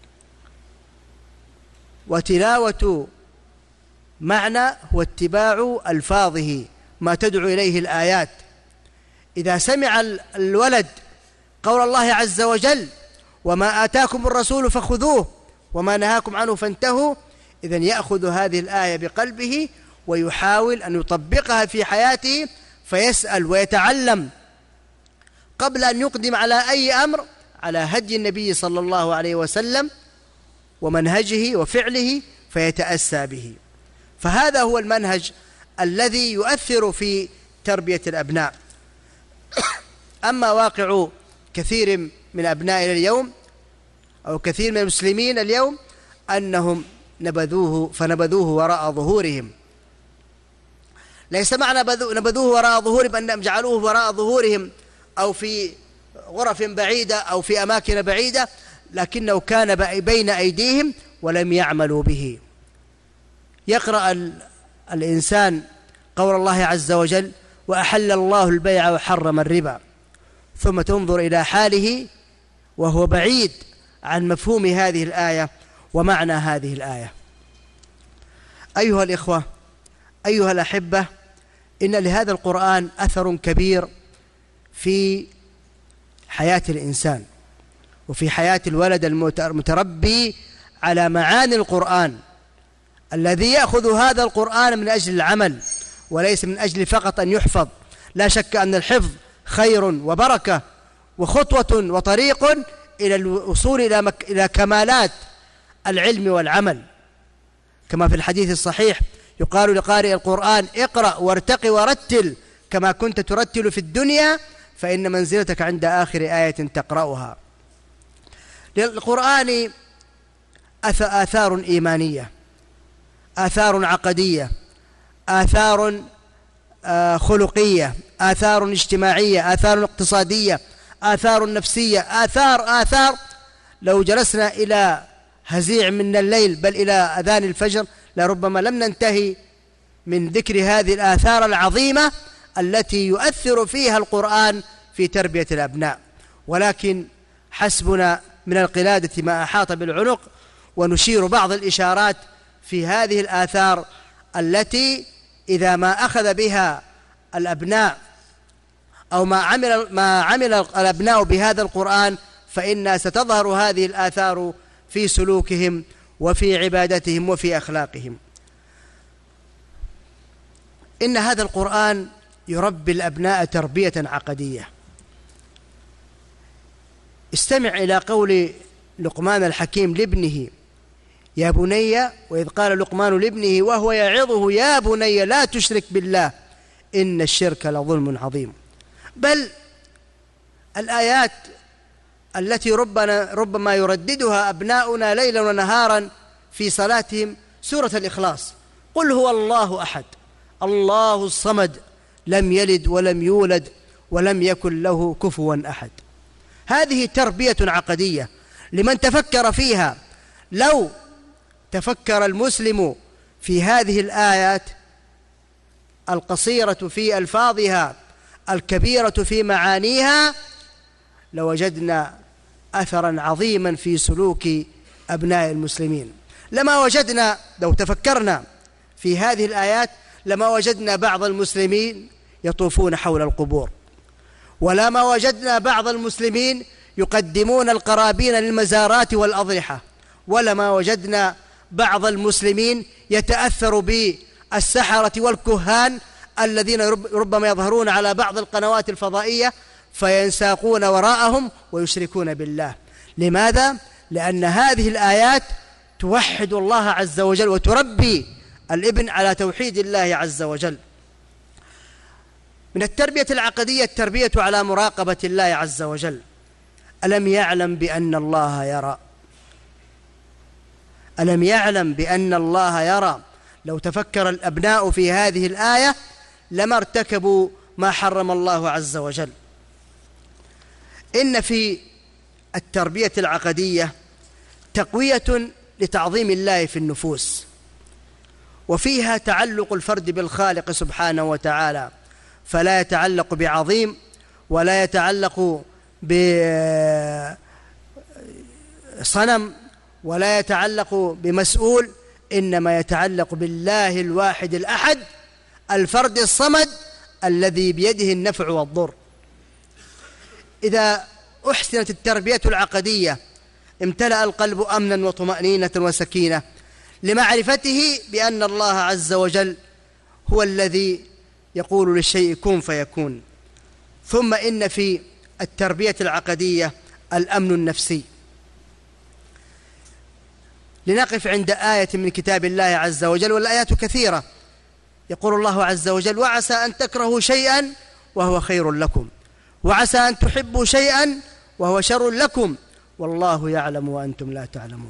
وتلاوة معنى هو اتباع ألفاظه، ما تدعو إليه الآيات. إذا سمع الولد قول الله عز وجل: وما آتاكم الرسول فخذوه وما نهاكم عنه فانتهوا، إذن يأخذ هذه الآية بقلبه ويحاول أن يطبقها في حياته، فيسأل ويتعلم قبل أن يقدم على أي أمر على هدي النبي صلى الله عليه وسلم ومنهجه وفعله، فيتأسى به. فهذا هو المنهج الذي يؤثر في تربية الأبناء. أما واقع كثير من أبنائنا اليوم أو كثير من المسلمين اليوم أنهم فنبذوه وراء ظهورهم. ليس معنى نبذوه وراء ظهورهم أنهم جعلوه وراء ظهورهم أو في غرف بعيدة أو في أماكن بعيدة، لكنه كان بين أيديهم ولم يعملوا به. يقرأ الإنسان قول الله عز وجل: وأحل الله البيع وحرم الربا، ثم تنظر إلى حاله وهو بعيد عن مفهوم هذه الآية ومعنى هذه الآية. أيها الإخوة، أيها الأحبة، إن لهذا القرآن أثر كبير في حياة الإنسان وفي حياة الولد المتربي على معاني القرآن، الذي يأخذ هذا القرآن من أجل العمل وليس من أجل فقط أن يحفظ. لا شك أن الحفظ خير وبركة وخطوة وطريق إلى الوصول إلى كمالات العلم والعمل، كما في الحديث الصحيح يقال لقارئ القرآن: اقرأ وارتق ورتل كما كنت ترتل في الدنيا فإن منزلتك عند آخر آية تقرأها. للقرآن آثار إيمانية، آثار عقدية، آثار خلقية، آثار اجتماعية، آثار اقتصادية، آثار نفسية، آثار لو جلسنا إلى هزيع من الليل بل إلى أذان الفجر لربما لم ننتهي من ذكر هذه الآثار العظيمة التي يؤثر فيها القرآن في تربية الأبناء. ولكن حسبنا من القلادة ما أحاط بالعنق، ونشير بعض الإشارات في هذه الآثار التي إذا ما أخذ بها الأبناء أو ما عمل الأبناء بهذا القرآن فإن ستظهر هذه الآثار في سلوكهم وفي عبادتهم وفي أخلاقهم. إن هذا القرآن يربي الأبناء تربية عقدية. استمع إلى قول لقمان الحكيم لابنه: يا بني، وإذ قال لقمان لابنه وهو يعظه: يا بني لا تشرك بالله إن الشرك لظلم عظيم. بل الآيات التي ربما يرددها أبناؤنا ليلا ونهارا في صلاتهم سورة الإخلاص: قل هو الله أحد الله الصمد لم يلد ولم يولد ولم يكن له كفوا أحد. هذه تربية عقدية لمن تفكر فيها. لو تفكر المسلم في هذه الآيات القصيرة في ألفاظها الكبيرة في معانيها لوجدنا أثرا عظيما في سلوك أبناء المسلمين. لما وجدنا، لو تفكرنا في هذه الآيات لما وجدنا بعض المسلمين يطوفون حول القبور، ولما وجدنا بعض المسلمين يقدمون القرابين للمزارات والأضرحة، ولما وجدنا بعض المسلمين يتأثر بالسحرة والكهان الذين ربما يظهرون على بعض القنوات الفضائية فينساقون وراءهم ويشركون بالله. لماذا؟ لأن هذه الآيات توحد الله عز وجل وتربي الابن على توحيد الله عز وجل. من التربية العقدية التربية على مراقبة الله عز وجل. ألم يعلم بأن الله يرى؟ ألم يعلم بأن الله يرى؟ لو تفكر الأبناء في هذه الآية لما ارتكبوا ما حرم الله عز وجل. إن في التربية العقدية تقوية لتعظيم الله في النفوس، وفيها تعلق الفرد بالخالق سبحانه وتعالى، فلا يتعلق بعظيم ولا يتعلق بصنم ولا يتعلق بمسؤول، إنما يتعلق بالله الواحد الأحد الفرد الصمد الذي بيده النفع والضر. إذا أحسنت التربية العقدية امتلأ القلب أمنا وطمأنينة وسكينة لمعرفته بأن الله عز وجل هو الذي يقول للشيء كن فيكون. ثم إن في التربية العقدية الأمن النفسي. لنقف عند آية من كتاب الله عز وجل، والآيات كثيرة. يقول الله عز وجل: وعسى أن تكرهوا شيئا وهو خير لكم، وعسى أن تحبوا شيئا وهو شر لكم، والله يعلم وأنتم لا تعلمون.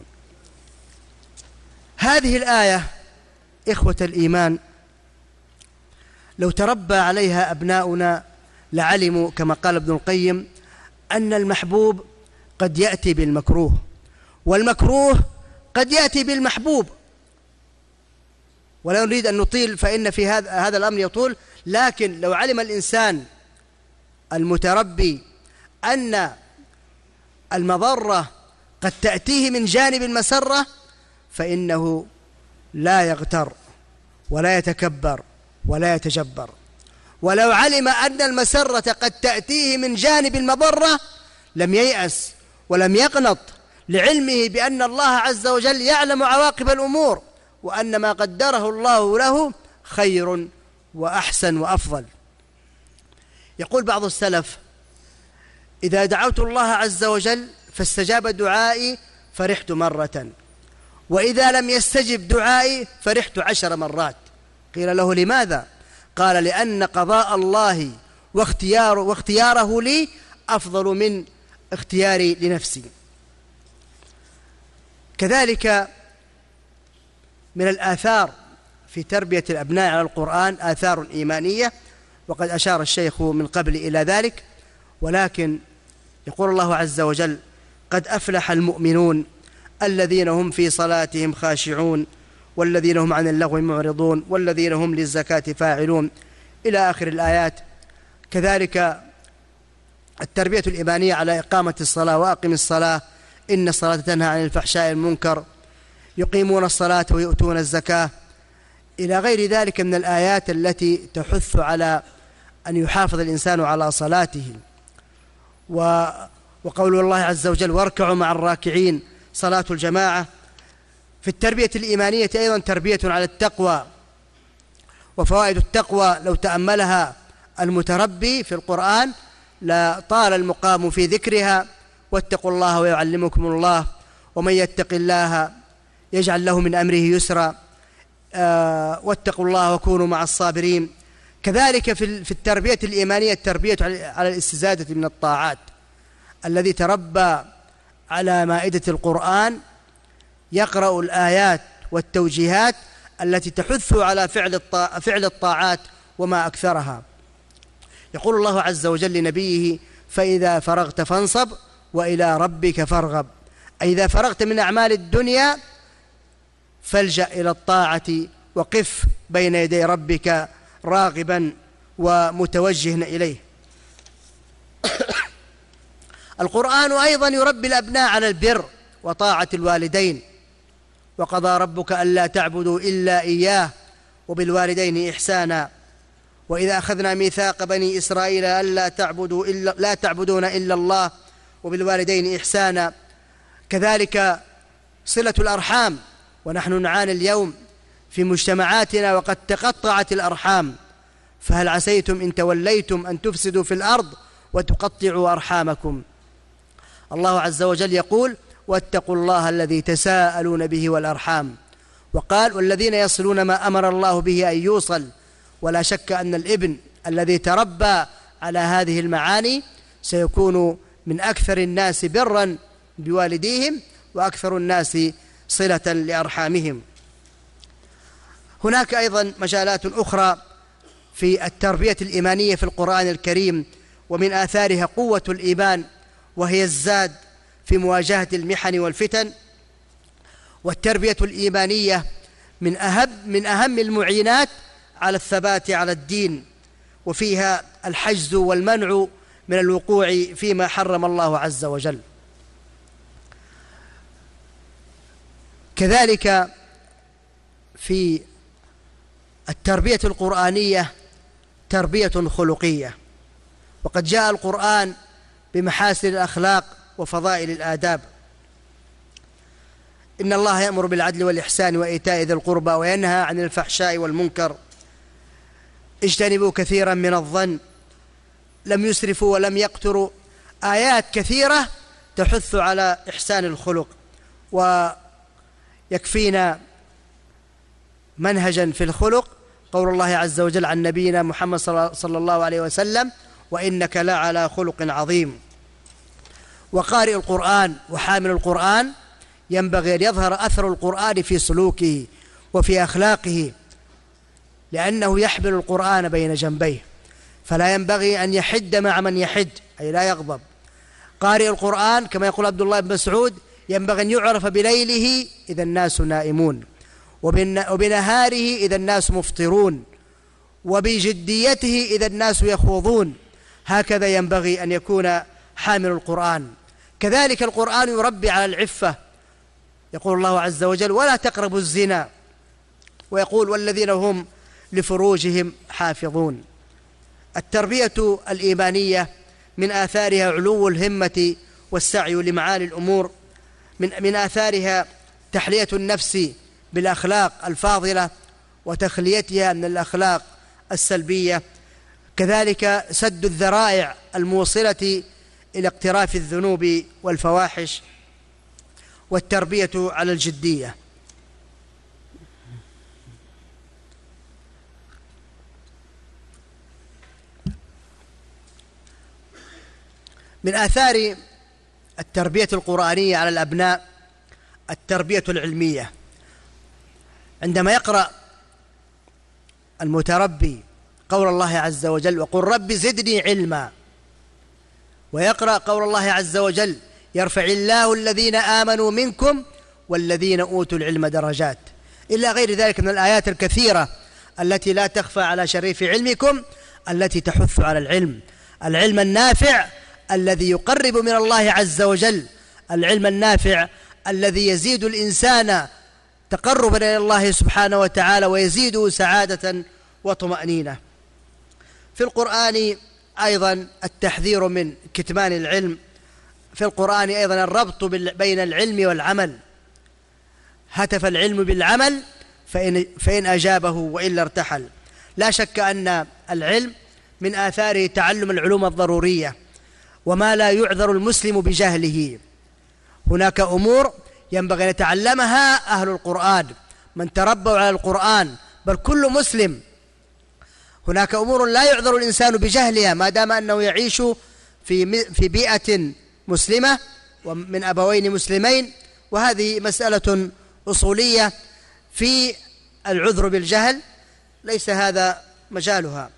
هذه الآية إخوة الإيمان لو تربى عليها أبناؤنا لعلموا كما قال ابن القيم أن المحبوب قد يأتي بالمكروه، والمكروه قد يأتي بالمحبوب. ولا نريد أن نطيل فإن في هذا الأمر يطول، لكن لو علم الإنسان المتربي أن المضرة قد تأتيه من جانب المسرة فإنه لا يغتر ولا يتكبر ولا يتجبر. ولو علم أن المسرة قد تأتيه من جانب المضرة لم ييأس ولم يقنط، لعلمه بأن الله عز وجل يعلم عواقب الأمور، وأن ما قدره الله له خير وأحسن وأفضل. يقول بعض السلف: إذا دعوت الله عز وجل فاستجاب دعائي فرحت مرة، وإذا لم يستجب دعائي فرحت 10 مرات. قيل له: لماذا؟ قال: لأن قضاء الله واختياره لي أفضل من اختياري لنفسي. كذلك من الآثار في تربية الأبناء على القرآن آثار إيمانية، وقد أشار الشيخ من قبل إلى ذلك، ولكن يقول الله عز وجل: قد أفلح المؤمنون الذين هم في صلاتهم خاشعون والذين هم عن اللغو معرضون والذين هم للزكاة فاعلون، إلى آخر الآيات. كذلك التربية الإيمانية على إقامة الصلاة: وأقم الصلاة إن الصلاة تنهى عن الفحشاء والمنكر، يقيمون الصلاة ويؤتون الزكاة، إلى غير ذلك من الآيات التي تحث على أن يحافظ الإنسان على صلاته. وقول الله عز وجل: واركعوا مع الراكعين، صلاة الجماعة. في التربية الإيمانية أيضا تربية على التقوى، وفوائد التقوى لو تأملها المتربي في القرآن لا طال المقام في ذكرها: واتقوا الله ويعلمكم الله، ومن يتق الله يجعل له من أمره يسرا، واتقوا الله وكونوا مع الصابرين. كذلك في التربية الإيمانية التربية على الاستزادة من الطاعات. الذي تربى على مائدة القرآن يقرأ الآيات والتوجيهات التي تحث على فعل الطاعات وما أكثرها. يقول الله عز وجل لنبيه: فإذا فرغت فانصب وإلى ربك فارغب. أي إذا فرغت من أعمال الدنيا فالجأ إلى الطاعة وقف بين يدي ربك راغبا ومتوجها إليه. القرآن أيضا يربي الأبناء على البر وطاعة الوالدين: وقضى ربك ألا تعبدوا إلا إياه وبالوالدين إحسانا، وإذا أخذنا ميثاق بني إسرائيل ألا تعبدون إلا الله وبالوالدين إحسانا. كذلك صلة الأرحام، ونحن نعاني اليوم في مجتمعاتنا وقد تقطعت الأرحام، فهل عسيتم إن توليتم أن تفسدوا في الأرض وتقطعوا أرحامكم. الله عز وجل يقول: واتقوا الله الذي تساءلون به والأرحام. وقال: والذين يصلون ما أمر الله به أن يوصل. ولا شك أن الابن الذي تربى على هذه المعاني سيكون من أكثر الناس برا بوالديهم وأكثر الناس صلة لأرحامهم. هناك أيضا مجالات أخرى في التربية الإيمانية في القرآن الكريم، ومن آثارها قوة الإيمان، وهي الزاد في مواجهة المحن والفتن. والتربية الإيمانية من أهم المعينات على الثبات على الدين، وفيها الحجز والمنع من الوقوع فيما حرم الله عز وجل. كذلك في التربية القرآنية تربية خلقية، وقد جاء القرآن بمحاسن الأخلاق وفضائل الآداب. إن الله يأمر بالعدل والإحسان وإيتاء ذي القربى وينهى عن الفحشاء والمنكر، اجتنبوا كثيرا من الظن، لم يسرفوا ولم يقتروا. آيات كثيرة تحث على إحسان الخلق. ويكفينا منهجا في الخلق قول الله عز وجل عن نبينا محمد صلى الله عليه وسلم: وإنك لعلى خلق عظيم. وقارئ القرآن وحامل القرآن ينبغي أن يظهر أثر القرآن في سلوكه وفي أخلاقه، لأنه يحمل القرآن بين جنبيه، فلا ينبغي أن يحد مع من يحد، أي لا يغضب. قارئ القرآن كما يقول عبد الله بن مسعود ينبغي أن يعرف بليله إذا الناس نائمون، وبنهاره إذا الناس مفطرون، وبجديته إذا الناس يخوضون. هكذا ينبغي أن يكون حامل القرآن. كذلك القرآن يربي على العفة، يقول الله عز وجل: ولا تقربوا الزنا، ويقول: والذين هم لفروجهم حافظون. التربية الإيمانية من آثارها علو الهمة والسعي لمعالي الأمور، من آثارها تحلية النفس بالأخلاق الفاضلة وتخليتها من الأخلاق السلبية، كذلك سد الذرائع الموصلة إلى اقتراف الذنوب والفواحش، والتربية على الجدية. من آثار التربية القرآنية على الأبناء التربية العلمية. عندما يقرأ المتربي قول الله عز وجل: وقل رب زدني علما، ويقرأ قول الله عز وجل: يرفع الله الذين آمنوا منكم والذين أوتوا العلم درجات، إلى غير ذلك من الآيات الكثيرة التي لا تخفى على شريف علمكم، التي تحث على العلم النافع الذي يقرب من الله عز وجل، العلم النافع الذي يزيد الإنسان تقربا إلى الله سبحانه وتعالى ويزيده سعادة وطمأنينة. في القرآن أيضا التحذير من كتمان العلم، في القرآن أيضا الربط بين العلم والعمل. هتف العلم بالعمل فإن أجابه وإلا ارتحل. لا شك أن العلم من آثاره تعلم العلوم الضرورية وما لا يعذر المسلم بجهله. هناك أمور ينبغي أن يتعلمها أهل القرآن، من تربوا على القرآن، بل كل مسلم. هناك أمور لا يعذر الإنسان بجهلها ما دام أنه يعيش في بيئة مسلمة ومن أبوين مسلمين، وهذه مسألة أصولية في العذر بالجهل، ليس هذا مجالها.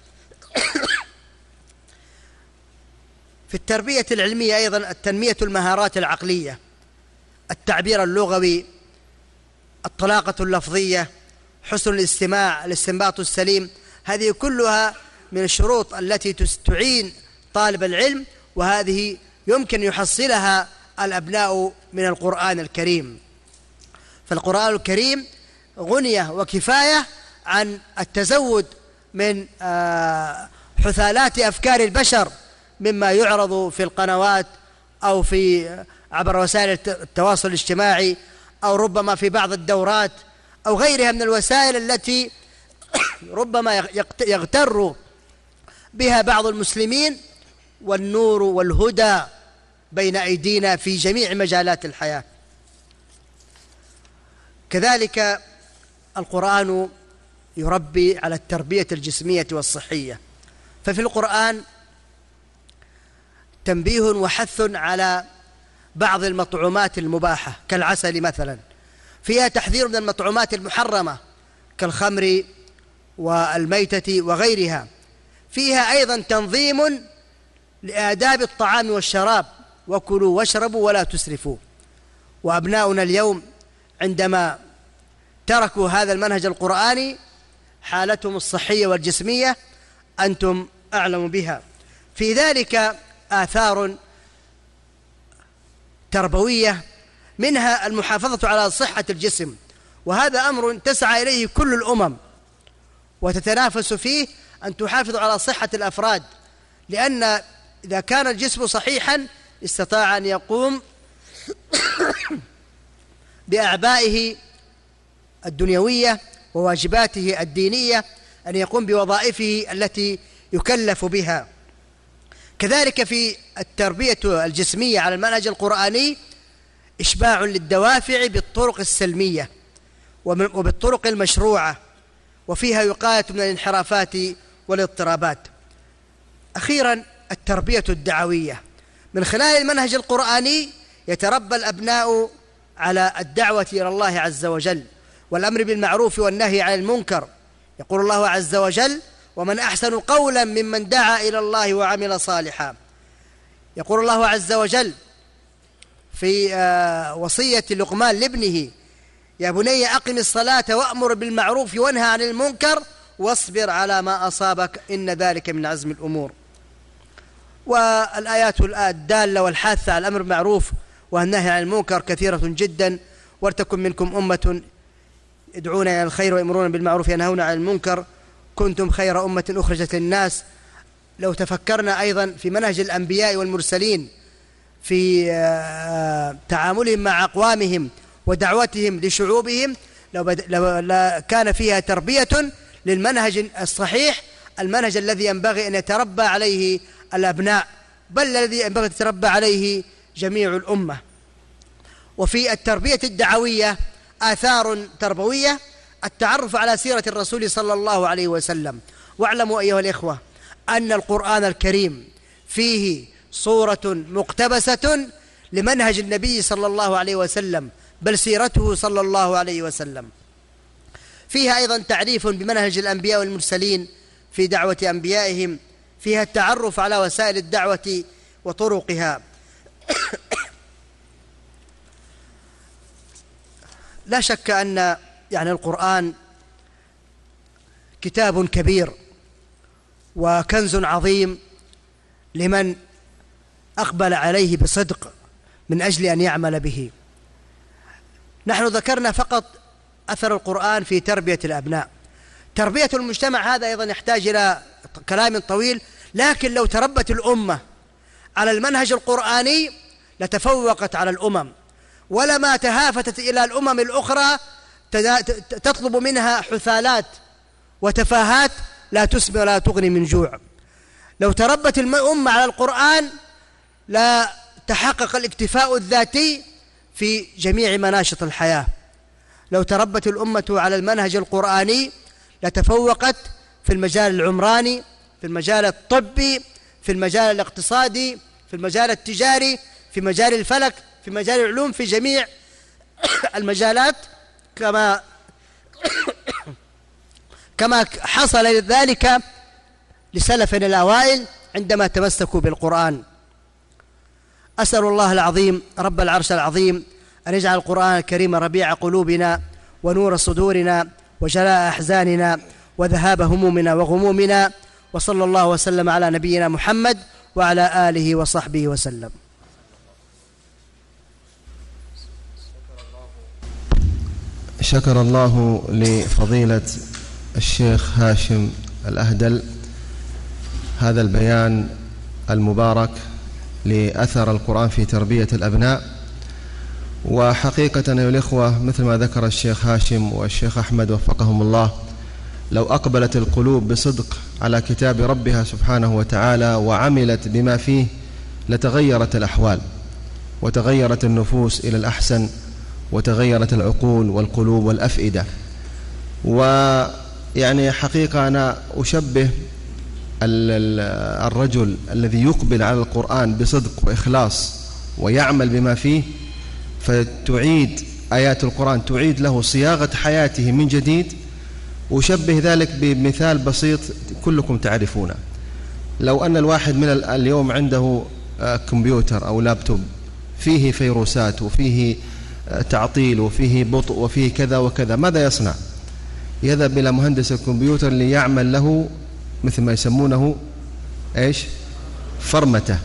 في التربية العلمية أيضا التنمية المهارات العقلية، التعبير اللغوي، الطلاقة اللفظية، حسن الاستماع، الاستنباط السليم، هذه كلها من الشروط التي تعين طالب العلم، وهذه يمكن يحصلها الأبناء من القرآن الكريم. فالقرآن الكريم غنية وكفاية عن التزود من حثالات أفكار البشر مما يعرض في القنوات أو في عبر وسائل التواصل الاجتماعي، أو ربما في بعض الدورات أو غيرها من الوسائل التي ربما يغتر بها بعض المسلمين، والنور والهدى بين أيدينا في جميع مجالات الحياة. كذلك القرآن يربي على التربية الجسمية والصحية، ففي القرآن تنبيه وحث على بعض المطعومات المباحة كالعسل مثلا، فيها تحذير من المطعومات المحرمة كالخمر والميتة وغيرها، فيها أيضا تنظيم لآداب الطعام والشراب: وكلوا واشربوا ولا تسرفوا. وأبناؤنا اليوم عندما تركوا هذا المنهج القرآني حالتهم الصحية والجسمية أنتم أعلم بها. في ذلك آثار تربوية، منها المحافظة على صحة الجسم، وهذا أمر تسعى إليه كل الأمم وتتنافس فيه، أن تحافظ على صحة الأفراد، لأن إذا كان الجسم صحيحا استطاع أن يقوم بأعبائه الدنيوية وواجباته الدينية، أن يقوم بوظائفه التي يكلف بها. كذلك في التربية الجسمية على المنهج القرآني إشباع للدوافع بالطرق السلمية وبالطرق المشروعة، وفيها وقاية من الانحرافات والاضطرابات. أخيرا التربية الدعوية، من خلال المنهج القرآني يتربى الأبناء على الدعوة إلى الله عز وجل والأمر بالمعروف والنهي عن المنكر. يقول الله عز وجل: ومن أحسن قولا ممن دعا إلى الله وعمل صالحا. يقول الله عز وجل في وصية لقمان لابنه: يا بني أقم الصلاة وأمر بالمعروف وانهى عن المنكر واصبر على ما أصابك إن ذلك من عزم الأمور. والآيات الدالة والحاثة على الأمر بالمعروف والنهي عن المنكر كثيرة جدا. ولتكن منكم أمة يدعون إلى الخير ويأمرون بالمعروف وينهون عن المنكر كنتم خير أمة أخرجت للناس. لو تفكرنا أيضا في منهج الأنبياء والمرسلين في تعاملهم مع أقوامهم ودعوتهم لشعوبهم كان فيها تربية للمنهج الصحيح، المنهج الذي ينبغي أن يتربى عليه الأبناء، بل الذي ينبغي أن يتربى عليه جميع الأمة. وفي التربية الدعوية آثار تربوية: التعرف على سيرة الرسول صلى الله عليه وسلم. واعلموا أيها الإخوة أن القرآن الكريم فيه صورة مقتبسة لمنهج النبي صلى الله عليه وسلم، بل سيرته صلى الله عليه وسلم. فيها أيضا تعريف بمنهج الأنبياء والمرسلين في دعوة أنبيائهم، فيها التعرف على وسائل الدعوة وطرقها. لا شك أن القرآن كتاب كبير وكنز عظيم لمن أقبل عليه بصدق من أجل أن يعمل به. نحن ذكرنا فقط أثر القرآن في تربية الأبناء. تربية المجتمع هذا أيضا يحتاج إلى كلام طويل، لكن لو تربت الأمة على المنهج القرآني لتفوقت على الأمم، ولما تهافتت إلى الأمم الأخرى تطلب منها حثالات وتفاهات لا تسمع ولا تغني من جوع. لو تربت الأمة على القرآن لا تحقق الاكتفاء الذاتي في جميع مناشط الحياة. لو تربت الأمة على المنهج القرآني لتفوقت في المجال العمراني، في المجال الطبي، في المجال الاقتصادي، في المجال التجاري، في مجال الفلك، في مجال العلوم، في جميع المجالات، كما حصل ذلك لسلفنا الأوائل عندما تمسكوا بالقرآن. أسأل الله العظيم رب العرش العظيم أن يجعل القرآن الكريم ربيع قلوبنا ونور صدورنا وجلاء أحزاننا وذهاب همومنا وغمومنا، وصلى الله وسلم على نبينا محمد وعلى آله وصحبه وسلم.
شكر الله لفضيلة الشيخ هاشم الأهدل هذا البيان المبارك لأثر القرآن في تربية الأبناء. وحقيقة أيها الإخوة مثل ما ذكر الشيخ هاشم والشيخ أحمد وفقهم الله، لو أقبلت القلوب بصدق على كتاب ربها سبحانه وتعالى وعملت بما فيه لتغيرت الأحوال وتغيرت النفوس إلى الأحسن وتغيرت العقول والقلوب والأفئدة. ويعني حقيقة أنا أشبه الرجل الذي يقبل على القرآن بصدق وإخلاص ويعمل بما فيه، فتعيد آيات القرآن تعيد له صياغة حياته من جديد. أشبه ذلك بمثال بسيط كلكم تعرفونه. لو أن الواحد من اليوم عنده كمبيوتر أو لابتوب فيه فيروسات وفيه تعطيل وفيه بطء وفيه كذا وكذا، ماذا يصنع؟ يذهب إلى مهندس الكمبيوتر ليعمل له مثل ما يسمونه فرمته،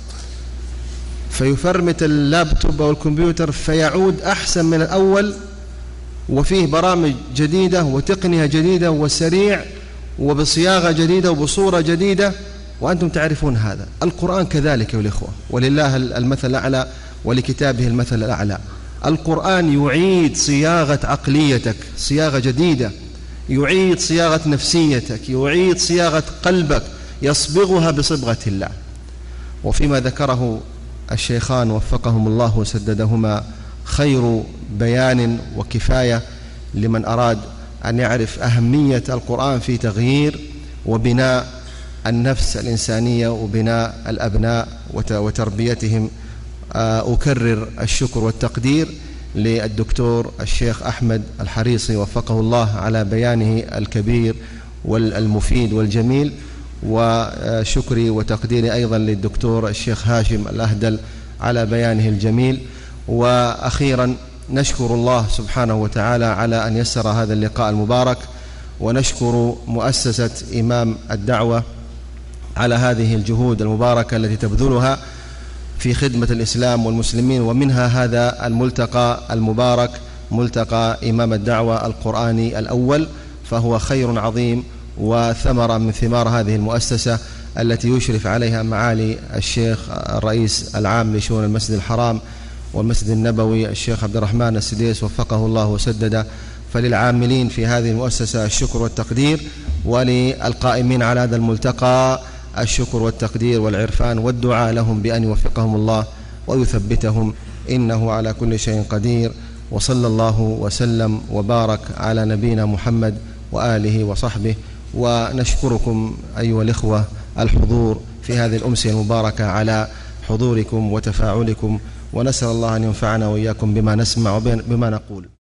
فيفرمت اللابتوب أو الكمبيوتر فيعود أحسن من الأول، وفيه برامج جديدة وتقنية جديدة وسريع وبصياغة جديدة وبصورة جديدة، وأنتم تعرفون هذا. القرآن كذلك يا الإخوة، ولله المثل الأعلى ولكتابه المثل الأعلى. القرآن يعيد صياغة عقليتك صياغة جديدة، يعيد صياغة نفسيتك، يعيد صياغة قلبك، يصبغها بصبغة الله. وفيما ذكره الشيخان وفقهم الله وسددهما خير بيان وكفاية لمن أراد أن يعرف أهمية القرآن في تغيير وبناء النفس الإنسانية وبناء الأبناء وتربيتهم. أكرر الشكر والتقدير للدكتور الشيخ أحمد الحريصي وفقه الله على بيانه الكبير والمفيد والجميل، وشكري وتقديري أيضا للدكتور الشيخ هاشم الأهدل على بيانه الجميل. وأخيرا نشكر الله سبحانه وتعالى على أن يسر هذا اللقاء المبارك، ونشكر مؤسسة إمام الدعوة على هذه الجهود المباركة التي تبذلها في خدمة الإسلام والمسلمين، ومنها هذا الملتقى المبارك، ملتقى إمام الدعوة القرآني الأول، فهو خير عظيم وثمرة من ثمار هذه المؤسسة التي يشرف عليها معالي الشيخ الرئيس العام لشؤون المسجد الحرام والمسجد النبوي الشيخ عبد الرحمن السديس وفقه الله وسدده. فللعاملين في هذه المؤسسة الشكر والتقدير، وللقائمين على هذا الملتقى الشكر والتقدير والعرفان والدعاء لهم بأن يوفقهم الله ويثبتهم، إنه على كل شيء قدير. وصلى الله وسلم وبارك على نبينا محمد وآله وصحبه. ونشكركم أيها الإخوة الحضور في هذه الأمسية المباركة على حضوركم وتفاعلكم، ونسأل الله أن ينفعنا وإياكم بما نسمع وبما نقول.